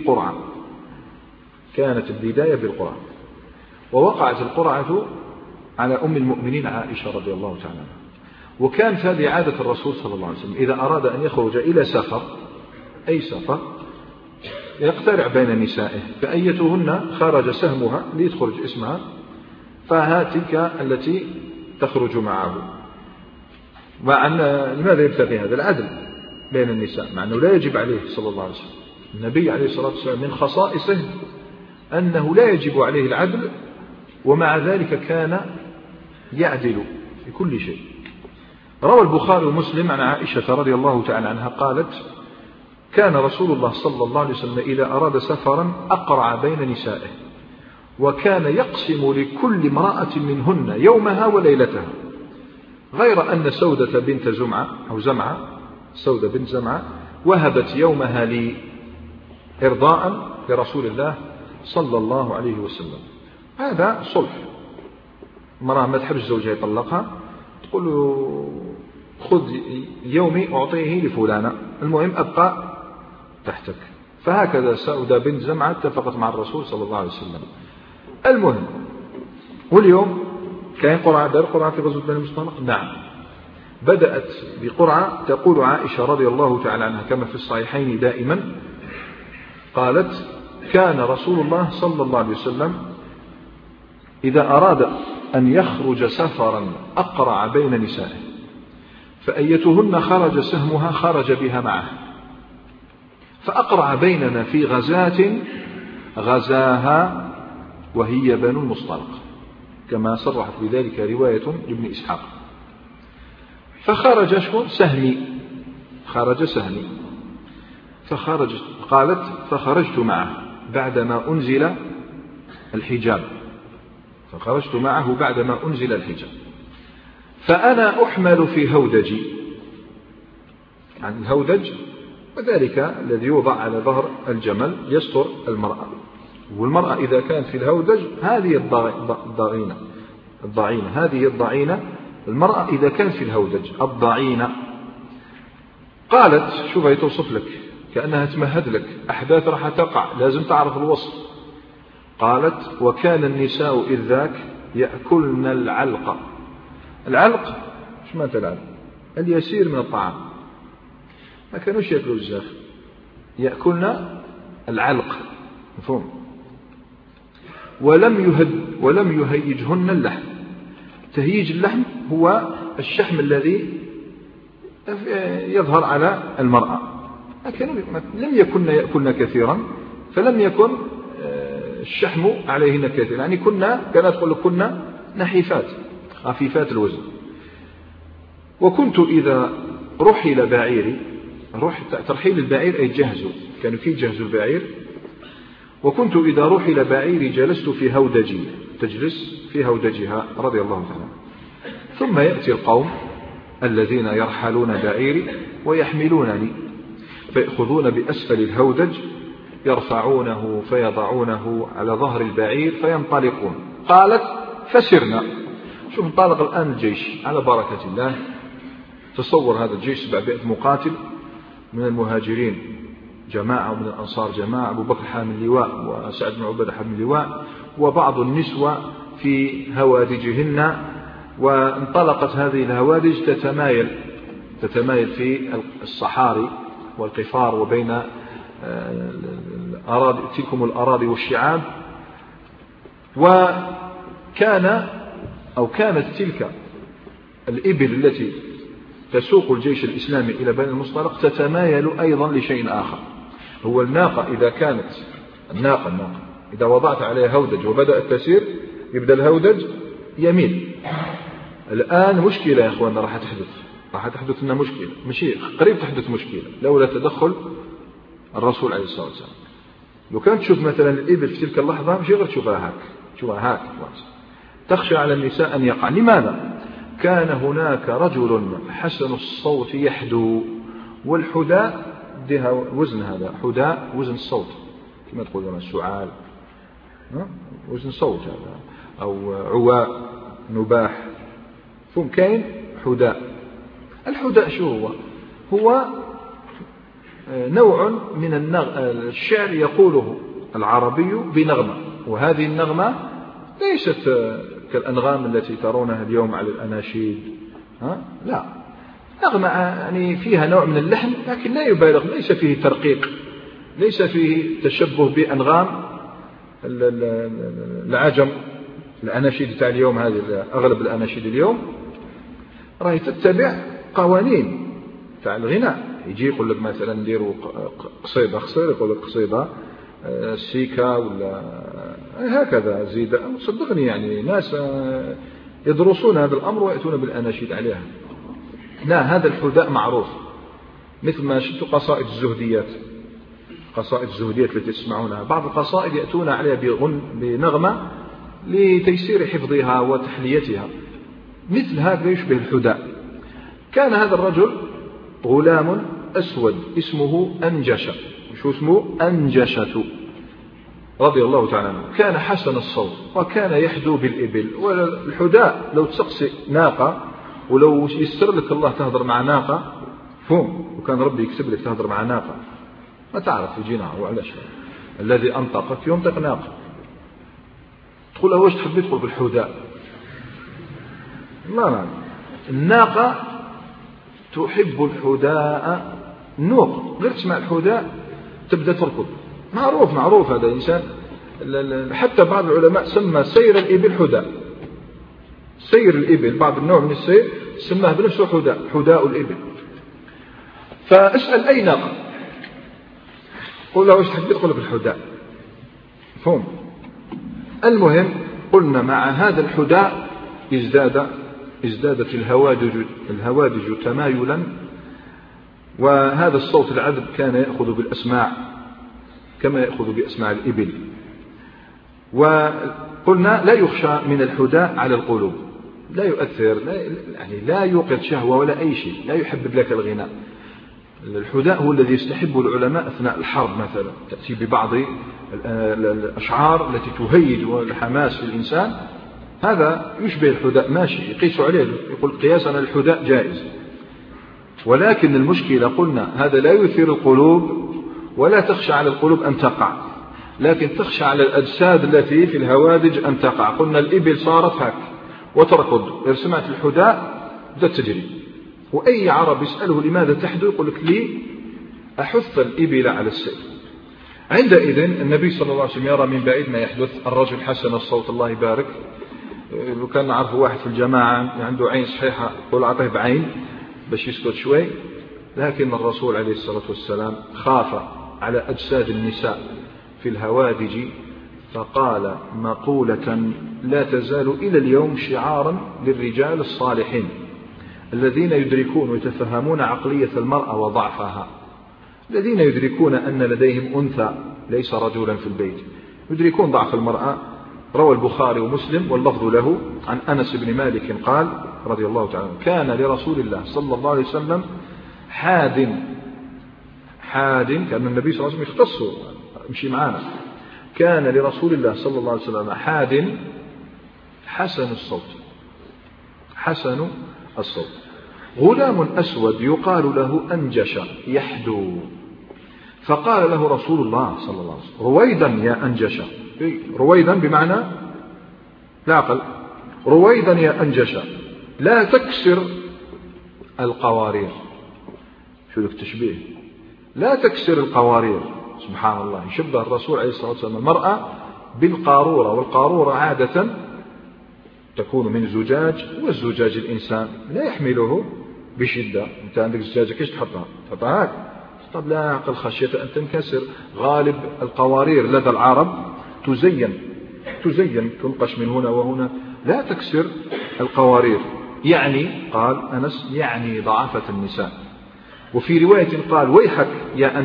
بالقرعة، ووقعت القرعة على أم المؤمنين عائشة رضي الله تعالى عنها. وكانت هذه عادة الرسول صلى الله عليه وسلم إذا أراد أن يخرج إلى سفر، أي سفر، يقترع بين نسائه، فأيتهن خرج سهمها ليخرج اسمها فهاتك التي تخرج معه. مع أن لماذا يبتغي هذا العدل بين النساء، مع أنه لا يجب عليه صلى الله عليه وسلم. النبي عليه الصلاة والسلام من خصائصه أنه لا يجب عليه العدل، ومع ذلك كان يعدل في كل شيء. روى البخاري ومسلم عن عائشة رضي الله تعالى عنها قالت: كان رسول الله صلى الله عليه وسلم إذا أراد سفرا أقرع بين نسائه، وكان يقسم لكل امرأة منهن يومها وليلتها، غير أن سودة بنت زمعة أو زمعة، سودة بنت زمعة، وهبت يومها لي إرضاء لرسول الله صلى الله عليه وسلم. هذا صلح. مرأة ما تحبش زوجها يطلقها تقول له خذ يومي أعطيه لفلانة، المهم أبقى تحتك. فهكذا سودة بنت زمعة اتفقت مع الرسول صلى الله عليه وسلم. المهم، واليوم كان قرعة في غزوة بني المصطلق. نعم، بدأت بقرعة. تقول عائشة رضي الله تعالى عنها كما في الصحيحين دائما، قالت: كان رسول الله صلى الله عليه وسلم إذا أراد أن يخرج سفرا أقرع بين نسائه، فأيتهن خرج سهمها خرج بها معه، فأقرع بيننا في غزاة غزاها وهي بنو المصطلق، كما صرحت بذلك رواية لابن إسحاق. فخرج سهمي، خرج سهمي، قالت: فخرجت معه بعدما أنزل الحجاب، فخرجت معه بعدما أنزل الحجاب، فأنا أحمل في هودجي، عن الهودج وذلك الذي يوضع على ظهر الجمل يستر المرأة. والمرأة إذا كانت في الهودج هذه الضعينة، هذه الضعينة المرأة إذا كانت في الهودج الضعينة. قالت: شوف هي توصف لك كأنها تمهد لك أحداث راح تقع، لازم تعرف الوصف. قالت: وكان النساء إذ ذاك يأكلن العلق. العلق شو معنى العلق؟ اليسير من الطعام، ما كانوش يأكلوا بزاف، يأكلن العلق، مفهوم؟ ولم يهيجهن اللحم. تهيج اللحم هو الشحم الذي يظهر على المرأة. لم يكن يأكلن كثيرا، فلم يكن الشحم عليهن كثيرا، يعني كانت تقول كنا نحيفات خفيفات الوزن. وكنت إذا رحل بعيري، ترحيل البعير أي جهزه، كانوا يجهزوا البعير. وكنت إذا رحل بعيري جلست في هودجي، تجلس في هودجها رضي الله تعالى. ثم يأتي القوم الذين يرحلون بعيري ويحملونني، فيأخذون بأسفل الهودج يرفعونه فيضعونه على ظهر البعير فينطلقون. قالت: فسرنا. شوف انطلق الآن الجيش على بركة الله. تصور هذا الجيش 700 مقاتل من المهاجرين جماعة ومن الأنصار جماعة، أبو بكر حامل اللواء وسعد بن عبادة حامل اللواء وبعض النسوة في هوادجهن. وانطلقت هذه الهوادج تتمايل في الصحاري والقفار وبين تلكم الأراضي والشعاب. كانت تلك الإبل التي تسوق الجيش الإسلامي إلى بني المصطلق تتمايل أيضا لشيء آخر، هو الناقة. إذا كانت الناقة إذا وضعت عليها هودج وبدأت تسير يبدأ الهودج يميل. الآن مشكلة يا أخواننا راح تحدث لنا مشكلة، مش قريب تحدث مشكلة لولا تدخل الرسول عليه الصلاة والسلام. لو كانت تشوف مثلا الإبل في تلك اللحظة مش غير تشوفها هاك تخشى على النساء أن يقع. لماذا؟ كان هناك رجل حسن الصوت يحدو، والحداء دها وزن، هذا حداء وزن الصوت كما تقول لنا السعال، وزن صوت هذا، أو عواء نباح، ثم كاين حداء. الحداء شو هو نوع من الشعر يقوله العربي بنغمة، وهذه النغمة ليست تلك الأنغام التي ترونها اليوم على الأناشيد، لا، نغمة يعني فيها نوع من اللحن لكن لا يبالغ، ليس فيه ترقيق، ليس فيه تشبه بأنغام العجم. الأناشيد تاع اليوم هذه، أغلب الأناشيد اليوم راهي تتبع قوانين تاع الغناء. يجي يقول لك مثلا نديروا قصيدة قصير، يقول لك قصيدة سيكا ولا هكذا زيد. صدقني يعني ناس يدرسون هذا الأمر ويأتون بالأناشيد عليها. لا، هذا الحداء معروف، مثل ما شفتوا قصائد الزهديات، قصائد الزهديات التي تسمعونها، بعض القصائد يأتون عليها بنغمة لتيسير حفظها وتحليتها، مثل هذا يشبه الحداء. كان هذا الرجل غلام أسود اسمه أنجشة. شو اسمه؟ أنجشة رضي الله تعالى عنه. كان حسن الصوت وكان يحدو بالإبل. والحداء لو تسقسي ناقة، ولو يسر لك الله تهضر مع ناقة، فهم، وكان ربي يكتب لك تهضر مع ناقة، ما تعرف يجينا وعلاش الذي أنطقك ينطق ناقة. تقول له واش تحب تدخل بالحداء؟ لا، الناقة تحب الحداء، نوق غير تسمع الحداء تبدأ تركض. معروف هذا الإنسان. حتى بعض العلماء سمى سير الإبل حداء، سير الإبل بعض النوع من السير سماه بنفسه حداء الإبل. فاسأل أي ناقة، قل له ايش تحب تدخل بالحداء، فهم. المهم قلنا مع هذا الحداء ازدادت الهوادج تمايلا، وهذا الصوت العذب كان يأخذ بالأسماع كما يأخذ بأسماع الإبل. وقلنا لا يخشى من الحداء على القلوب، لا يؤثر، يعني لا يوقظ شهوة ولا أي شيء، لا يحبب لك الغناء. الحداء هو الذي يستحبه العلماء أثناء الحرب مثلا، تأتي ببعض الأشعار التي تهيج الحماس في الإنسان، هذا يشبه الحداء، ماشي، يقيس عليه، يقول قياسا الحداء جائز. ولكن المشكلة قلنا هذا لا يثير القلوب، ولا تخشى على القلوب أن تقع، لكن تخشى على الأجساد التي في الهوادج أن تقع. قلنا الإبل صارت هك وتركض، إذا سمعت الحداء بدأت تجري. وأي عرب يسأله لماذا تحدو يقول لك لي أحث الإبل على السير. عندئذ النبي صلى الله عليه وسلم يرى من بعيد ما يحدث. الرجل حسن الصوت الله يبارك، لو كان نعرفه واحد في الجماعة عنده عين صحيحة يقول أعطيه بعين باش يسكت شوي، لكن الرسول عليه الصلاة والسلام خاف على أجساد النساء في الهوادج، فقال مقولة لا تزال إلى اليوم شعارا للرجال الصالحين الذين يدركون ويتفهمون عقلية المرأة وضعفها، الذين يدركون أن لديهم أنثى ليس رجلا في البيت، يدركون ضعف المرأة. روى البخاري ومسلم واللفظ له عن أنس بن مالك قال رضي الله تعالى عنه كان لرسول الله صلى الله عليه وسلم حاد، كان النبي صلى الله عليه وسلم يختص مشي معانا، كان لرسول الله صلى الله عليه وسلم حاد حسن الصوت غلام أسود يقال له أنجش يحدو. فقال له رسول الله صلى الله عليه وسلم رويدا يا أنجش، رويدا بمعنى لا عقل، رويدا يا أنجش لا تكسر القوارير. شو ذلك التشبيه، لا تكسر القوارير. سبحان الله، يشبه الرسول عليه الصلاة والسلام المرأة بالقارورة، والقارورة عادة تكون من زجاج، والزجاج الإنسان لا يحمله بشدة. أنت عندك زجاجة كيش تحطها هاك، طب لا عقل خشية أن تنكسر. غالب القوارير لدى العرب تزين تنقش من هنا وهنا، لا تكسر القوارير. يعني قال أنس يعني ضعفة النساء. وفي رواية قال ويحك يا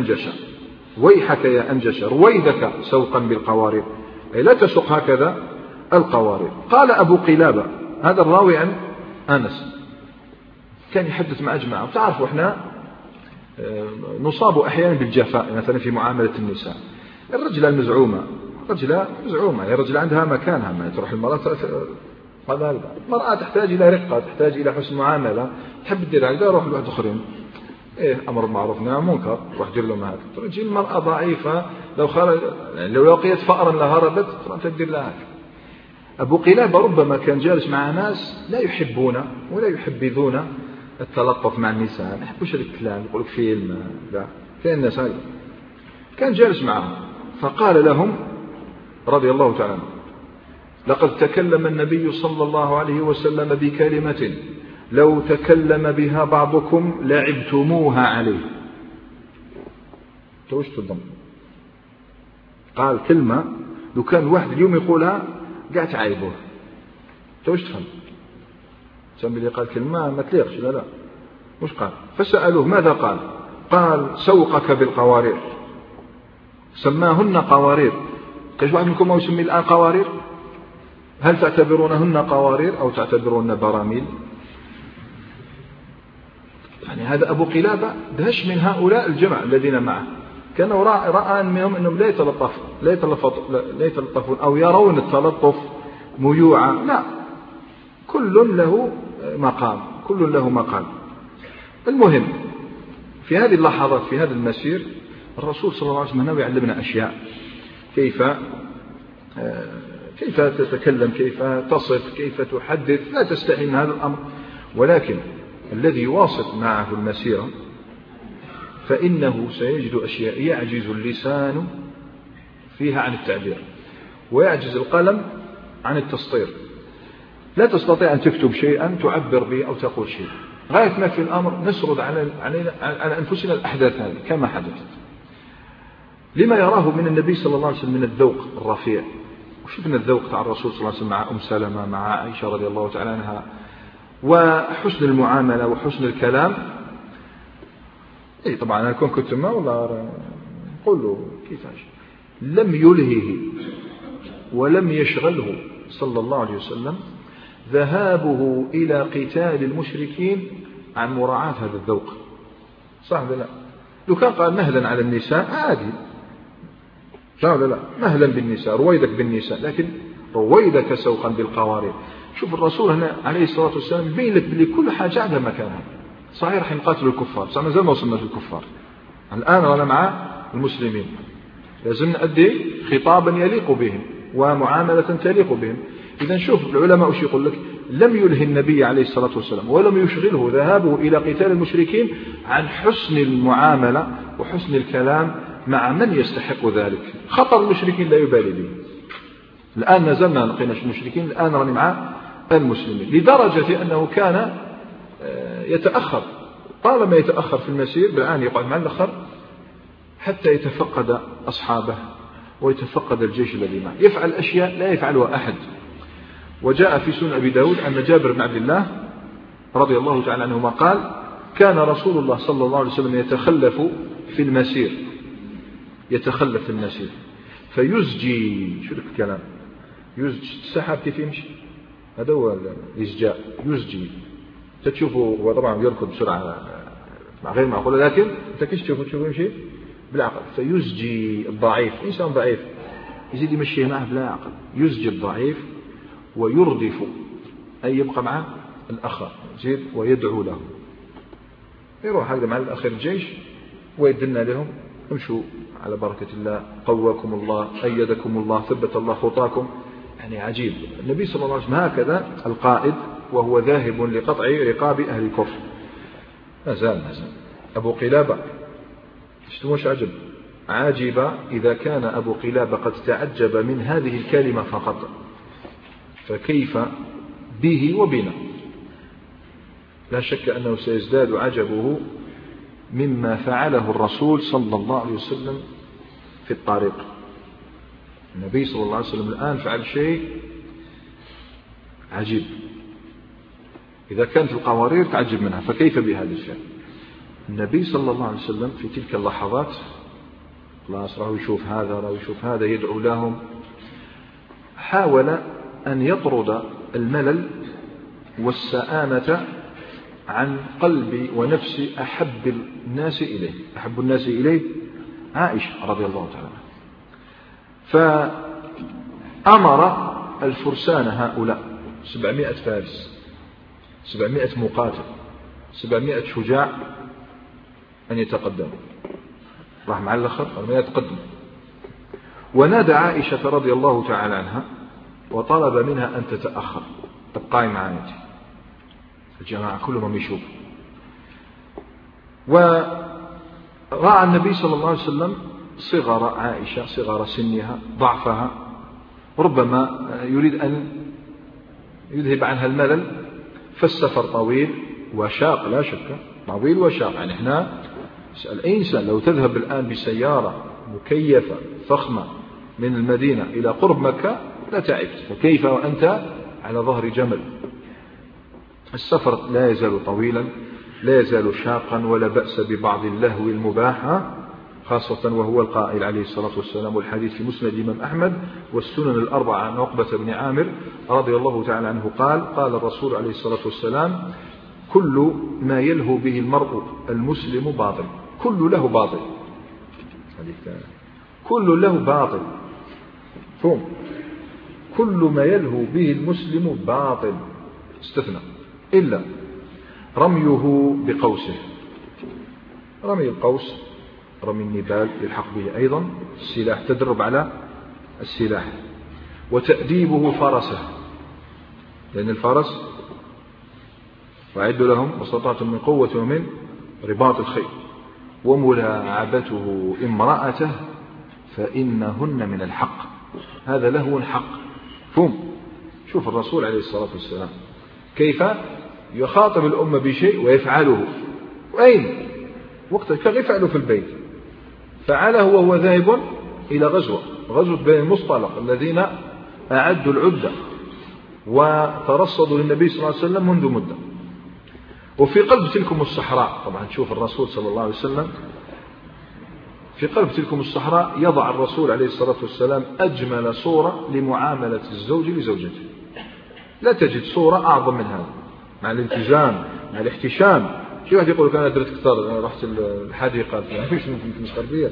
أنجش رويدك سوقا بالقوارير، أي لا تسوق هكذا القوارير. قال أبو قلابة هذا الراوي عن أنس كان يحدث مع جماعة، وتعرفوا احنا نصاب أحيانا بالجفاء مثلا في معاملة النساء. الرجلة المزعومة هي رجلة عندها مكانها، ما تروح المرأة المرأة تحتاج إلى رقة، تحتاج إلى حسن معاملة، تحب تدير هكذا روح لواحد آخرين، أمر معروف نهي عن منكر، روح دير لهم هكذا. تجي المرأة ضعيفة لو لقيت فأرا لهربت تدير لها هكذا. أبو قلابة ربما كان جالس مع ناس لا يحبون ولا يحبذون التلطف مع النساء، ما يحبوش هذا الكلام، يقول لك فيلم لا، كان الناس هذه. كان جالس معهم فقال لهم رضي الله تعالى عنه: لقد تكلم النبي صلى الله عليه وسلم بكلمة لو تكلم بها بعضكم لعبتموها عليه. توش تضم قال كلمة لو كان واحد اليوم يقولها قاعد تعايبوه. توش تفهم سمي اللي قال كلمة ما تليقش، لا مش قال. فسألوه ماذا قال؟ قال سوقك بالقوارير، سماهن قوارير. كاش واحد منكم ما يسمي الآن قوارير؟ هل تعتبرونهن قوارير أو تعتبرون براميل؟ يعني هذا أبو قلابة دهش من هؤلاء الجمع الذين معه، كانوا رأى منهم أنهم لا يتلطفون أو يرون التلطف ميوعا، لا، كل له مقام. المهم في هذه اللحظات في هذا المسير الرسول صلى الله عليه وسلم يعلمنا أشياء، كيف تتكلم، كيف تصف، كيف تحدث، لا تستحي من هذا الأمر. ولكن الذي يواصل معه المسيرة فإنه سيجد أشياء يعجز اللسان فيها عن التعبير، ويعجز القلم عن التسطير. لا تستطيع أن تكتب شيئا تعبر به أو تقول شيء. غاية ما في الأمر نسرد على أنفسنا الأحداث هذه كما حدثت، لما يراه من النبي صلى الله عليه وسلم من الذوق الرفيع. وشفنا الذوق تاع الرسول صلى الله عليه وسلم مع أم سلمة مع عائشة رضي الله تعالى عنها، وحسن المعاملة وحسن الكلام. طبعا أنا كنت ما والله قل له كيفاش لم يلهه ولم يشغله صلى الله عليه وسلم ذهابه إلى قتال المشركين عن مراعاة هذا الذوق. صح ولا لا؟ لو كان قال مهلا على النساء عادي، صح ولا لا؟ مهلا بالنساء، رويدك بالنساء، لكن رويدك سوقا بالقوارير. شوف الرسول هنا عليه الصلاة والسلام بين لك بلي كل حاجة عندها مكانها. صحيح راح نقاتلوا الكفار، صح مازال ما وصلنا للكفار، الآن رانا مع المسلمين، لازم نأدي خطابا يليق بهم ومعاملة تليق بهم. إذا شوف العلماء وش يقول لك: لم يلهي النبي عليه الصلاة والسلام ولم يشغله ذهابه إلى قتال المشركين عن حسن المعاملة وحسن الكلام مع من يستحق ذلك. خطر المشركين لا يبالي به. الآن نزلنا لقينا المشركين، الآن راني مع المسلمين، لدرجة أنه كان يتأخر، طالما يتأخر في المسير بالآن يقعد مع الآخر حتى يتفقد أصحابه ويتفقد الجيش الذي معه، يفعل أشياء لا يفعلها أحد. وجاء في سنن أبي داود أن جابر بن عبد الله رضي الله تعالى عنهما قال: كان رسول الله صلى الله عليه وسلم يتخلف في المسير فيزجي، شو الكلام يزجي السحاب كيف يمشي، هذا هو الإزجاء، يزجي. تشوفوا هو طبعا يركض بسرعة مع غير معقولة، لكن انت كيف تشوفوا يمشي بالعقل. فيزجي الضعيف، إنسان ضعيف يزيد يمشيه معه بلا عقل، يزجي الضعيف ويردف أي يبقى مع الأخر، يزيد ويدعو له، يروح هذا مع الأخير الجيش ويدلنا لهم: امشوا على بركة الله، قواكم الله، أيدكم الله، ثبت الله خطاكم. يعني عجيب النبي صلى الله عليه وسلم هكذا القائد وهو ذاهب لقطع رقاب أهل الكفر. ما زال أبو قلابة اشتموش عجب إذا كان أبو قلابة قد تعجب من هذه الكلمة فقط، فكيف به وبنا؟ لا شك أنه سيزداد عجبه مما فعله الرسول صلى الله عليه وسلم في الطريق. النبي صلى الله عليه وسلم الآن فعل شيء عجيب، إذا كانت القوارير تعجب منها فكيف بهذا الشيء؟ النبي صلى الله عليه وسلم في تلك اللحظات خلاص راه يشوف هذا يدعو لهم، حاول أن يطرد الملل والسآمة عن قلب ونفس أحب الناس إليه عائشة رضي الله تعالى عنها. فأمر الفرسان هؤلاء 700 فارس، 700 مقاتل، 700 شجاع أن يتقدموا. راح مع الآخر ما يتقدم. ونادى عائشة رضي الله تعالى عنها وطلب منها أن تتأخر تبقى معي. الجماعة كلهم يشوف. ورأى النبي صلى الله عليه وسلم صغر عائشة، صغر سنها، ضعفها، ربما يريد أن يذهب عنها الملل، فالسفر طويل وشاق لا شك، طويل وشاق. يعني احنا اسأل أي إنسان لو تذهب الآن بسيارة مكيفة فخمة من المدينة إلى قرب مكة لا تعبت، فكيف وأنت على ظهر جمل؟ السفر لا يزال طويلا، لا يزال شاقا، ولا بأس ببعض اللهو المباح، خاصة وهو القائل عليه الصلاة والسلام، والحديث في مسند الإمام أحمد والسنن الأربعة عن عقبة بن عامر رضي الله تعالى عنه قال: قال الرسول عليه الصلاة والسلام: كل ما يلهو به المرء المسلم باطل. كل له باطل، كل له باطل، فهم. كل ما يلهو به المسلم باطل، استثنى إلا رميه بقوسه. رمي القوس، رمي النبال يلحق به أيضا السلاح، تدرب على السلاح، وتأديبه فرسه، لأن الفرس وأعدوا لهم ما استطعتم من قوة ومن رباط الخيل، وملاعبته امرأته فإنهن من الحق. هذا لهو حق، فهم. شوف الرسول عليه الصلاة والسلام كيف يخاطب الأمة بشيء ويفعله. وأين وقت كان يفعله في البيت، فعله وهو ذاهب إلى غزوة بني المصطلق الذين أعدوا العدة وترصدوا للنبي صلى الله عليه وسلم منذ مدة. وفي قلب تلكم الصحراء، طبعا تشوف الرسول صلى الله عليه وسلم في قلب تلكم الصحراء يضع الرسول عليه الصلاة والسلام أجمل صورة لمعاملة الزوج لزوجته. لا تجد صورة أعظم من هذا، مع الالتزام، مع الاحتشام. شي واحد يقول أنا درت كثر، رحت الحديقة مش مسخر بيا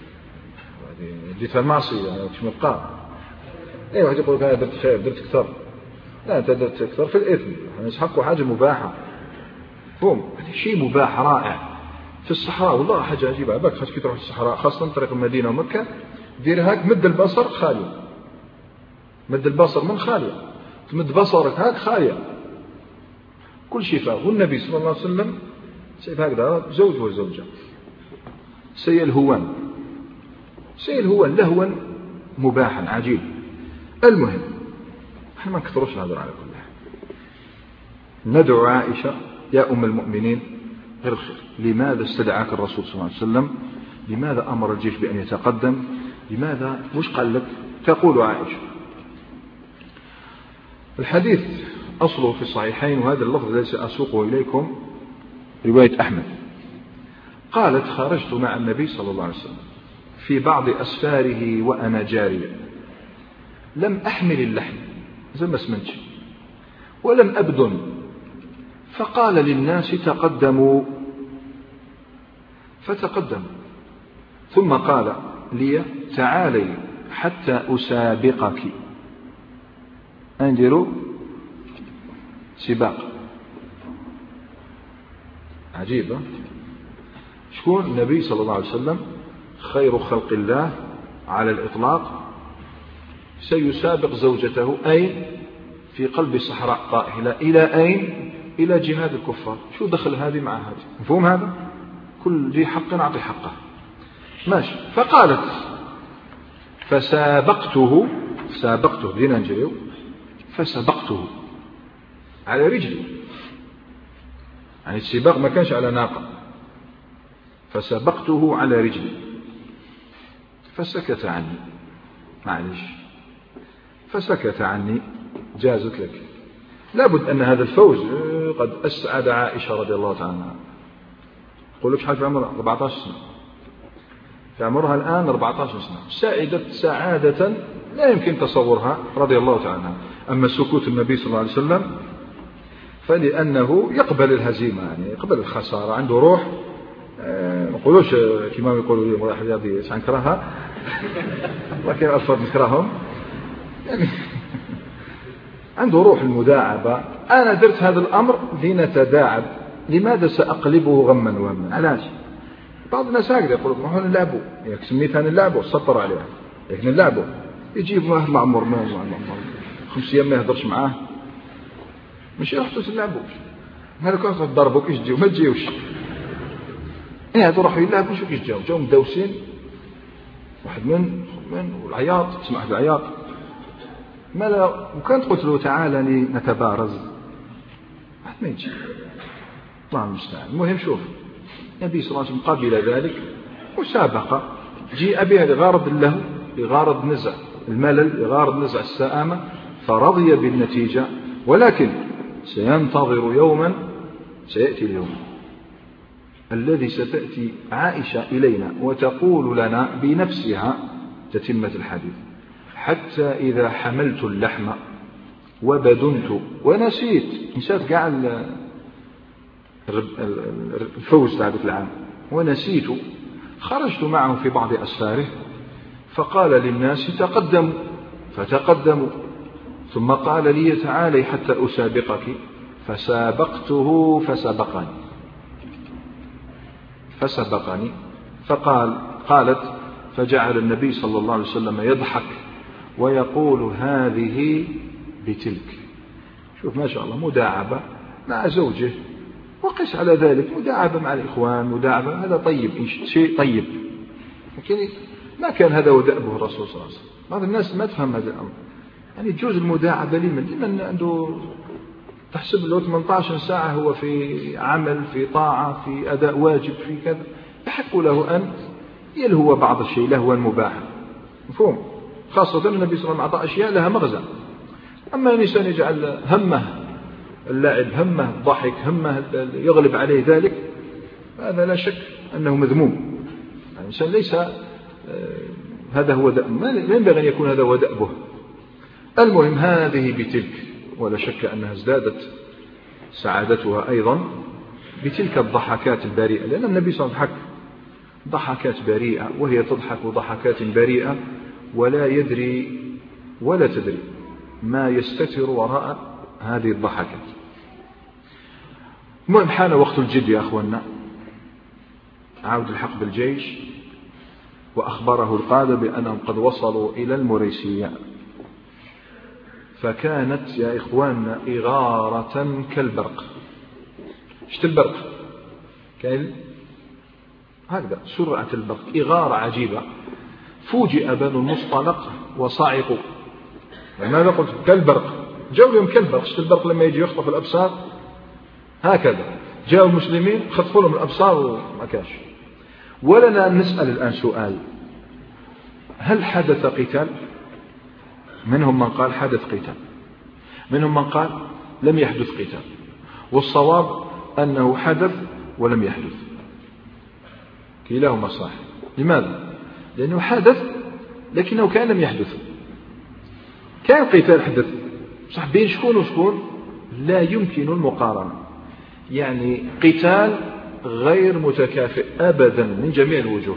ديتها المعصية مش مبقى. أي واحد يقول أنا درت خير، درت كثر. لا، أنت درت كثر في الإثم، نسحقوا حاجة مباحة، فهم. شيء مباح رائع في الصحراء، والله حاجة عجيبة. عباك خاص كي تروح الصحراء، خاصة طريق المدينة ومكة، دير هاك مد البصر خالية، مد البصر من خالية، تمد بصرك هاك خالية، كل شيء فيه. والنبي صلى الله عليه وسلم سيب هكذا زوج وزوجة، سيلهوان لهوا مباحا عجيب. المهم احنا ما نكثرش نهضر على كل حال. ندعو عائشة يا أم المؤمنين غير الخير. لماذا استدعاك الرسول صلى الله عليه وسلم؟ لماذا أمر الجيش بأن يتقدم؟ لماذا؟ مش قال لك؟ تقول عائشة. الحديث أصله في الصحيحين، وهذا اللفظ الذي سأسوقه إليكم رواية أحمد. قالت: خرجت مع النبي صلى الله عليه وسلم في بعض أسفاره وأنا جارية، لم أحمل اللحم زي ما سمنتش، ولم أبدن، فقال للناس تقدموا، فتقدموا، ثم قال لي: تعالي حتى أسابقك. أندروا سباق عجيبة. شكون؟ النبي صلى الله عليه وسلم خير خلق الله على الإطلاق سيسابق زوجته، أين؟ في قلب صحراء قائلة. إلى أين؟ إلى جهاد الكفار. شو دخل هذه مع هذه؟ مفهوم هذا؟ كل ذي حق أعطي حقه. ماشي. فقالت: فسابقته بدينا نجريو، فسبقته على رجلي، يعني السباق ما كانش على ناقة، فسبقته على رجلي، فسكت عني، معلش، فسكت عني، جازت لك. لابد أن هذا الفوز قد أسعد عائشة رضي الله تعالى عنها. أقول لك شحال في عمرها؟ 14 سنة، في عمرها الآن 14 سنة، سعدت سعادة لا يمكن تصورها رضي الله تعالى عنها. أما سكوت النبي صلى الله عليه وسلم فلأنه يقبل الهزيمة، يعني يقبل الخسارة، عنده روح. ما نقولوش كما يقولوا لي واحد رياضي سنكرهها لكن ألفاظ نكرههم، يعني عنده روح المداعبة. أنا درت هذا الأمر لنتداعب، لماذا سأقلبه غما وهما؟ علاش؟ بعض الناس هكذا يقولوا نروحوا نلعبوا، يعني سميتها نلعبوا، سطر عليها، لكن نلعبوا، يجيب معمر 5 أيام ما يهضرش معاه، ماشي رحتوا تلعبوا، هذا كان تضربوا كيش تجيو ما تجيوش، هادو راحوا يلعبوا شو كيش جاو مدوسين، واحد من والعياط، تسمع واحد العياط مالا. وكانت قلت له تعالى نتبارز، واحد ما يجي، الله المستعان. المهم شوف النبي صلى الله عليه وسلم قبل ذلك مسابقة جيء بها لغرض له، لغرض نزع الملل، لغرض نزع السآمة، فرضي بالنتيجة. ولكن سينتظر يوما، سيأتي اليوم الذي ستأتي عائشة إلينا وتقول لنا بنفسها تتمة الحديث: حتى إذا حملت اللحم وبدنت نسيت قاع الفوز تاع العام ونسيت، خرجت معه في بعض أسفاره فقال للناس تقدموا فتقدموا، ثم قال لي تعالي حتى أسابقك، فسابقته فسبقني. قالت فجعل النبي صلى الله عليه وسلم يضحك ويقول هذه بتلك. شوف ما شاء الله مداعبة مع زوجه، وقس على ذلك مداعبة مع الإخوان، مداعبة هذا طيب، شيء طيب، لكن ما كان هذا هو دأبه الرسول صلى الله عليه وسلم. بعض الناس ما تفهم هذا الأمر، يعني يجوز المداعبة لمن عنده تحسب له 18 ساعة هو في عمل، في طاعة، في أداء واجب، في كذا، يحق له أن يلهو بعض الشيء لهوا مباحا، مفهوم؟ خاصة النبي صلى الله عليه وسلم أعطى أشياء لها مغزى. أما الإنسان يجعل همه اللعب، همه الضحك، همه يغلب عليه ذلك، هذا لا شك أنه مذموم. الإنسان ليس هذا هو ما ينبغي أن يكون هذا هو دأبه. المهم هذه بتلك، ولا شك أنها ازدادت سعادتها أيضا بتلك الضحكات البريئة، لأن النبي صلى الله عليه وسلم ضحكات بريئة، وهي تضحك ضحكات بريئة ولا يدري ولا تدري ما يستتر وراء هذه الضحكات. المهم حان وقت الجد يا أخوانا، عاود الحق بالجيش، وأخبره القادة بأنهم قد وصلوا إلى المريسية، فكانت يا إخواننا إغارة كالبرق. شت البرق؟ كان هكذا سرعة البرق، إغارة عجيبة. فوجئ بنو المصطلق وصعقوا. لماذا قلت كالبرق؟ جاءوا اليوم كالبرق. شت البرق لما يجي يخطف الأبصار هكذا، جاءوا المسلمين خطفوا لهم الأبصار وما كاش. ولنا نسأل الآن سؤال: هل حدث قتال؟ منهم من قال حدث قتال، منهم من قال لم يحدث قتال، والصواب أنه حدث ولم يحدث، كلاهما صح. لماذا؟ لأنه حدث لكنه كان لم يحدث. كان قتال حدث صح، بين شكون وشكون لا يمكن المقارنة، يعني قتال غير متكافئ أبدا من جميع الوجوه.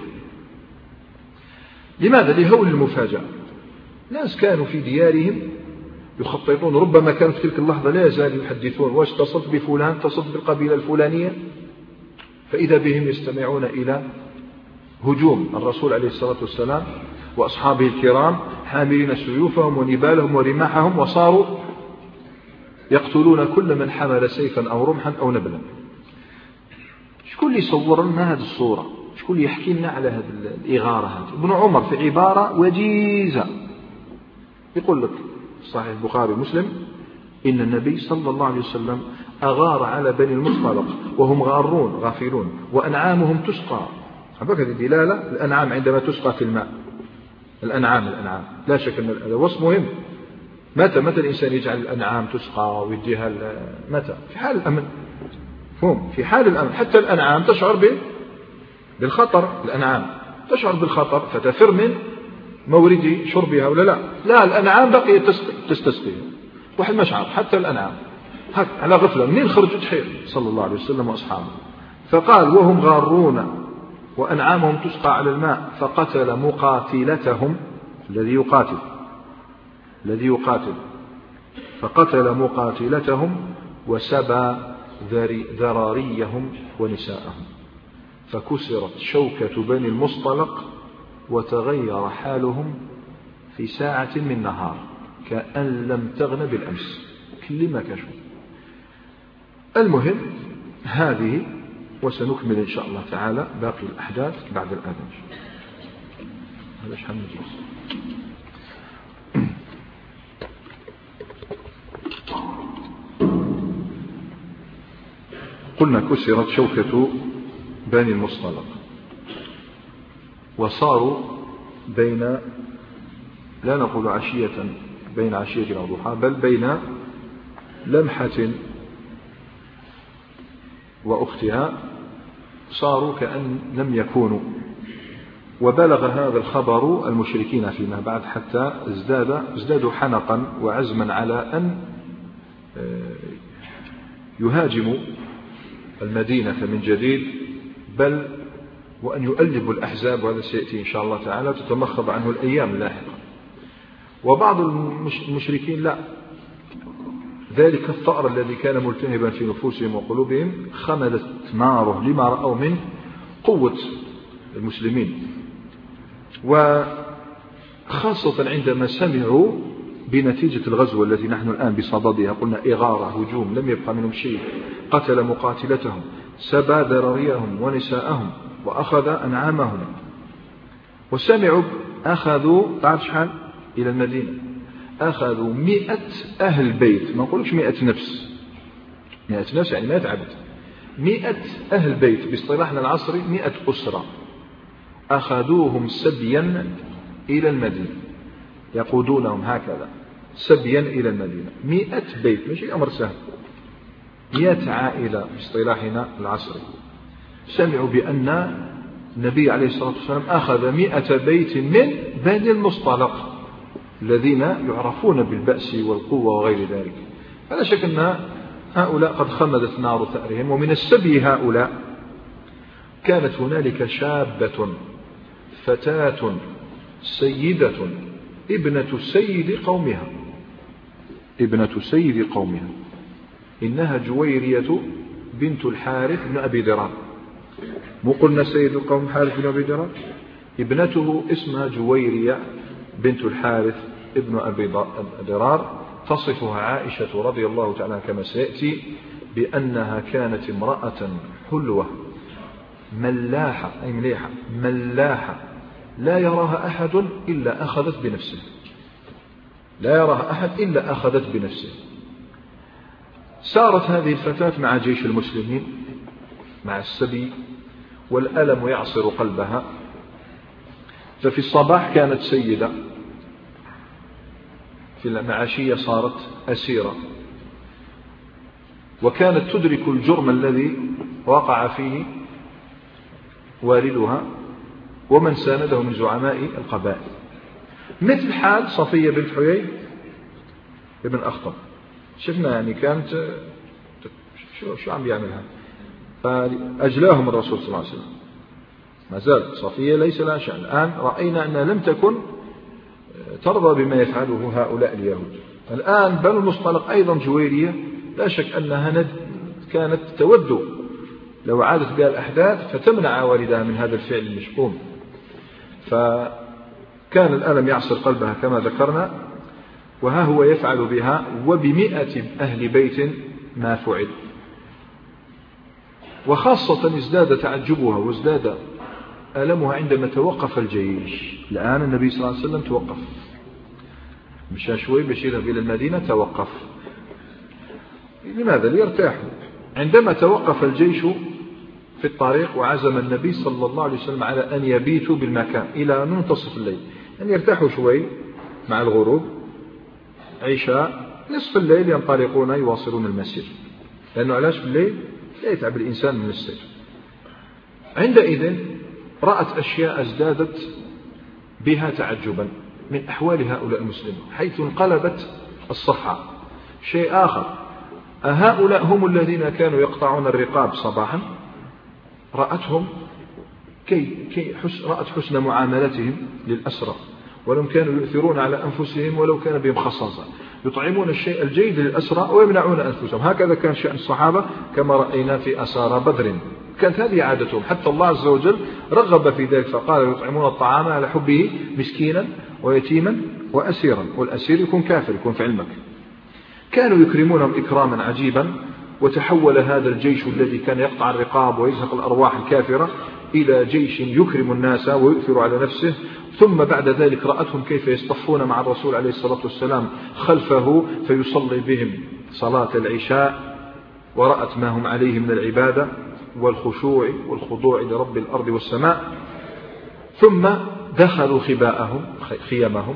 لماذا؟ لهول المفاجأة. ناس كانوا في ديارهم يخططون، ربما كانوا في تلك اللحظة لا يزالوا يحدثون: واش اتصلت بفلان، اتصلت بالقبيلة الفلانية، فإذا بهم يستمعون إلى هجوم الرسول عليه الصلاة والسلام وأصحابه الكرام حاملين سيوفهم ونبالهم ورماحهم، وصاروا يقتلون كل من حمل سيفا أو رمحا أو نبلا. شكون اللي يصور لنا هذه الصورة؟ شكون اللي يحكي لنا على هذه الإغارة هذه؟ ابن عمر في عبارة وجيزة يقول لك صحيح البخاري ومسلم: إن النبي صلى الله عليه وسلم أغار على بني المصطلق وهم غارون غافلون وأنعامهم تسقى. هذه دلالة الأنعام عندما تسقى في الماء، الأنعام لا شك أن هذا وصف مهم. متى الإنسان يجعل الأنعام تسقى ويديها؟ متى؟ في حال الأمن، هم في حال الأمن. حتى الأنعام تشعر بالخطر، الأنعام تشعر بالخطر فتفر من مورد شربها ولا لا؟ لا، الأنعام بقيت تستسقي. واحد ما شعر حتى الأنعام على غفلة، منين خرجوا تحير صلى الله عليه وسلم وأصحابه. فقال: وهم غارون وأنعامهم تسقى على الماء، فقتل مقاتلتهم، الذي يقاتل فقتل مقاتلتهم وسبى ذراريهم ونساءهم، فكسرت شوكة بني المصطلق وتغير حالهم في ساعة من نهار. كأن لم تغن بالأمس، كل ما كشف. المهم هذه، وسنكمل إن شاء الله تعالى باقي الأحداث بعد الآذان. هذا شحال نجلس؟ قلنا كسرت شوكة بني المصطلق وصاروا بين، لا نقول عشية، بين عشية أو ضحى، بل بين لمحة وأختها، صاروا كأن لم يكونوا. وبلغ هذا الخبر المشركين فيما بعد حتى ازدادوا حنقا وعزما على أن يهاجموا المدينة من جديد، بل وأن يؤلبوا الأحزاب، وهذا سيأتي إن شاء الله تعالى تتمخض عنه الأيام اللاحقة. وبعض المشركين لا، ذلك الثأر الذي كان ملتهبا في نفوسهم وقلوبهم خمدت ناره لما رأوا من قوة المسلمين، وخاصة عندما سمعوا بنتيجة الغزوة التي نحن الآن بصددها. قلنا إغارة، هجوم، لم يبقى منهم شيء، قتل مقاتلتهم، سبى ذراريهم ونساءهم، وأخذ أنعامهم. وسمعوا أخذوا، تعرف شحال إلى المدينة؟ أخذوا 100 أهل بيت، ما نقولش 100 نفس، 100 نفس يعني 100 عبد، 100 أهل بيت باصطلاحنا العصري 100 أسرة، أخذوهم سبيا إلى المدينة، يقودونهم هكذا سبيا إلى المدينة. 100 بيت ماشي أمر سهل، 100 عائلة باصطلاحنا العصري. سمعوا بأن النبي عليه الصلاة والسلام أخذ 100 بيت من بني المصطلق الذين يعرفون بالبأس والقوة وغير ذلك. فلا شك أن هؤلاء قد خمدت نار ثأرهم. ومن السبي هؤلاء كانت هنالك شابة فتاة سيدة ابنة سيد قومها، ابنة سيد قومها، إنها جويرية بنت الحارث بن أبي درار. مو قلنا سيد القوم حارث بن أبي درار؟ ابنته اسمها جويرية بنت الحارث ابن أبي درار. تصفها عائشة رضي الله تعالى كما سيأتي بأنها كانت امرأة حلوة ملاحة، أي مليحة ملاحة، لا يراها أحد إلا أخذت بنفسه، لا يراها أحد إلا أخذت بنفسه. سارت هذه الفتاة مع جيش المسلمين مع السبي، والألم يعصر قلبها. ففي الصباح كانت سيدة، في العشية صارت أسيرة، وكانت تدرك الجرم الذي وقع فيه والدها ومن سانده من زعماء القبائل، مثل حال صفية بنت حيي ابن أخطب. شفنا يعني كانت شو عم بيعملها، فأجلاهم الرسول صلى الله عليه وسلم. ما زالت صفية ليس لها شأن. الآن رأينا أنها لم تكن ترضى بما يفعله هؤلاء اليهود. الآن بنو المصطلق أيضا جويرية لا شك أنها كانت تود لو عادت بها الأحداث فتمنع والدها من هذا الفعل المشؤوم. فكان الألم يعصر قلبها كما ذكرنا، وها هو يفعل بها وب100 أهل بيت ما فعل. وخاصة ازداد تعجبها وازداد ألمها عندما توقف الجيش. الآن النبي صلى الله عليه وسلم توقف، مشى شوي باش يذهب إلى المدينة، توقف. لماذا؟ ليرتاحوا. عندما توقف الجيش في الطريق وعزم النبي صلى الله عليه وسلم على أن يبيتوا بالمكان إلى منتصف الليل، أن يرتاحوا شوي مع الغروب، عشاء نصف الليل ينطلقون يواصلون المسير، لأنه علاش بالليل لا يتعب الإنسان من السير. عندئذ رأت أشياء ازدادت بها تعجبا من أحوال هؤلاء المسلمين، حيث انقلبت الصفحة. شيء آخر، أهؤلاء هم الذين كانوا يقطعون الرقاب صباحا؟ رأتهم رأت حسن معاملتهم للأسرى، ولم كانوا يؤثرون على أنفسهم ولو كان بهم خصاصة، يطعمون الشيء الجيد للأسرى ويمنعون أنفسهم. هكذا كان شأن الصحابة كما رأينا في أسارى بدر، كانت هذه عادتهم. حتى الله عز وجل رغب في ذلك فقال: يطعمون الطعام على حبه مسكينا ويتيما وأسيرا، والأسير يكون كافر، يكون في علمك. كانوا يكرمونهم إكراما عجيبا، وتحول هذا الجيش الذي كان يقطع الرقاب ويزهق الأرواح الكافرة إلى جيش يكرم الناس ويؤثر على نفسه. ثم بعد ذلك رأتهم كيف يصطفون مع الرسول عليه الصلاة والسلام خلفه فيصلي بهم صلاة العشاء، ورأت ما هم عليه من العبادة والخشوع والخضوع لرب الأرض والسماء. ثم دخلوا خيمهم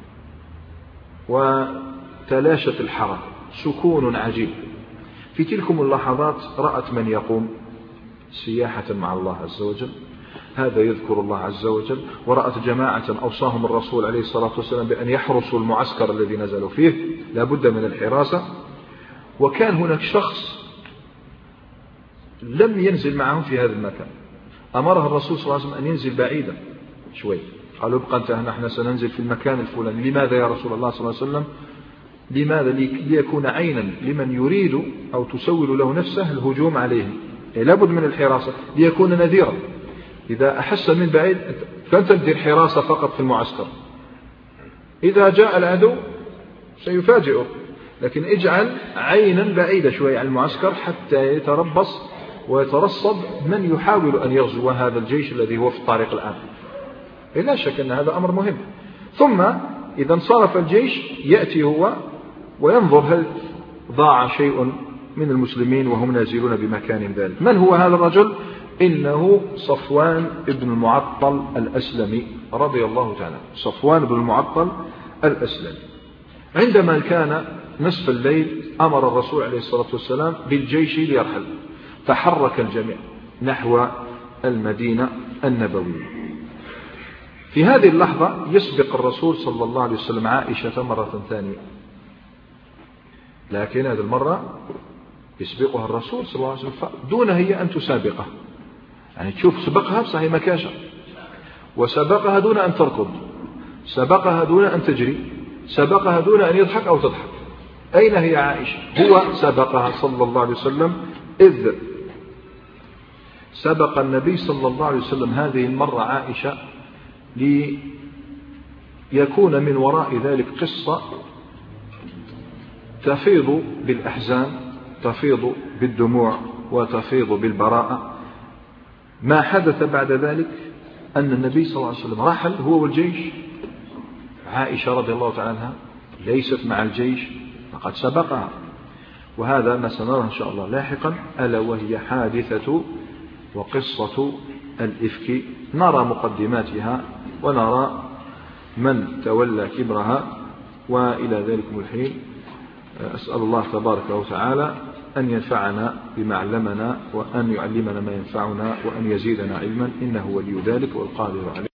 وتلاشت الحركة، سكون عجيب. في تلكم اللحظات رأت من يقوم سياحة مع الله عز وجل، هذا يذكر الله عز وجل. ورأت جماعة أوصاهم الرسول عليه الصلاة والسلام بأن يحرسوا المعسكر الذي نزلوا فيه، لا بد من الحراسة. وكان هناك شخص لم ينزل معهم في هذا المكان، أمره الرسول صلى الله عليه وسلم أن ينزل بعيدا شوي. قالوا ابقى أنت، نحن سننزل في المكان الفلاني. لماذا يا رسول الله صلى الله عليه وسلم؟ لماذا؟ ليكون عينا لمن يريد أو تسول له نفسه الهجوم عليهم، لابد من الحراسة ليكون نذيرا. إذا أحس من بعيد فأنت تدير حراسة فقط في المعسكر، إذا جاء العدو سيفاجئه، لكن اجعل عينا بعيدة شوي عن المعسكر حتى يتربص ويترصد من يحاول أن يغزو هذا الجيش الذي هو في الطريق الآن. لا شك أن هذا أمر مهم. ثم إذا انصرف الجيش يأتي هو وينظر هل ضاع شيء من المسلمين وهم نازلون بمكان ذلك. من هو هذا الرجل؟ إنه صفوان بن المعطل الأسلمي رضي الله تعالى. صفوان بن المعطل الأسلمي عندما كان نصف الليل أمر الرسول عليه الصلاة والسلام بالجيش ليرحل، تحرك الجميع نحو المدينة النبوية. في هذه اللحظة يسبق الرسول صلى الله عليه وسلم عائشة مرة ثانية، لكن هذه المرة يسبقها الرسول صلى الله عليه وسلم دون هي أن تسابقه. يعني تشوف سبقها بصحيح مكاشة، وسبقها دون أن تركض، سبقها دون أن تجري، سبقها دون أن يضحك أو تضحك. أين هي عائشة؟ هو سبقها صلى الله عليه وسلم، إذ سبق النبي صلى الله عليه وسلم هذه المرة عائشة ليكون من وراء ذلك قصة تفيض بالأحزان، تفيض بالدموع، وتفيض بالبراءة. ما حدث بعد ذلك أن النبي صلى الله عليه وسلم رحل هو والجيش. عائشة رضي الله تعالى عنها ليست مع الجيش، فقد سبقها، وهذا ما سنراه إن شاء الله لاحقا، ألا وهي حادثة وقصة الإفك. نرى مقدماتها ونرى من تولى كبرها، وإلى ذلكم الحين أسأل الله تبارك وتعالى أن ينفعنا بما علمنا، وأن يعلمنا ما ينفعنا، وأن يزيدنا علما، إنه ولي ذلك والقادر عليه.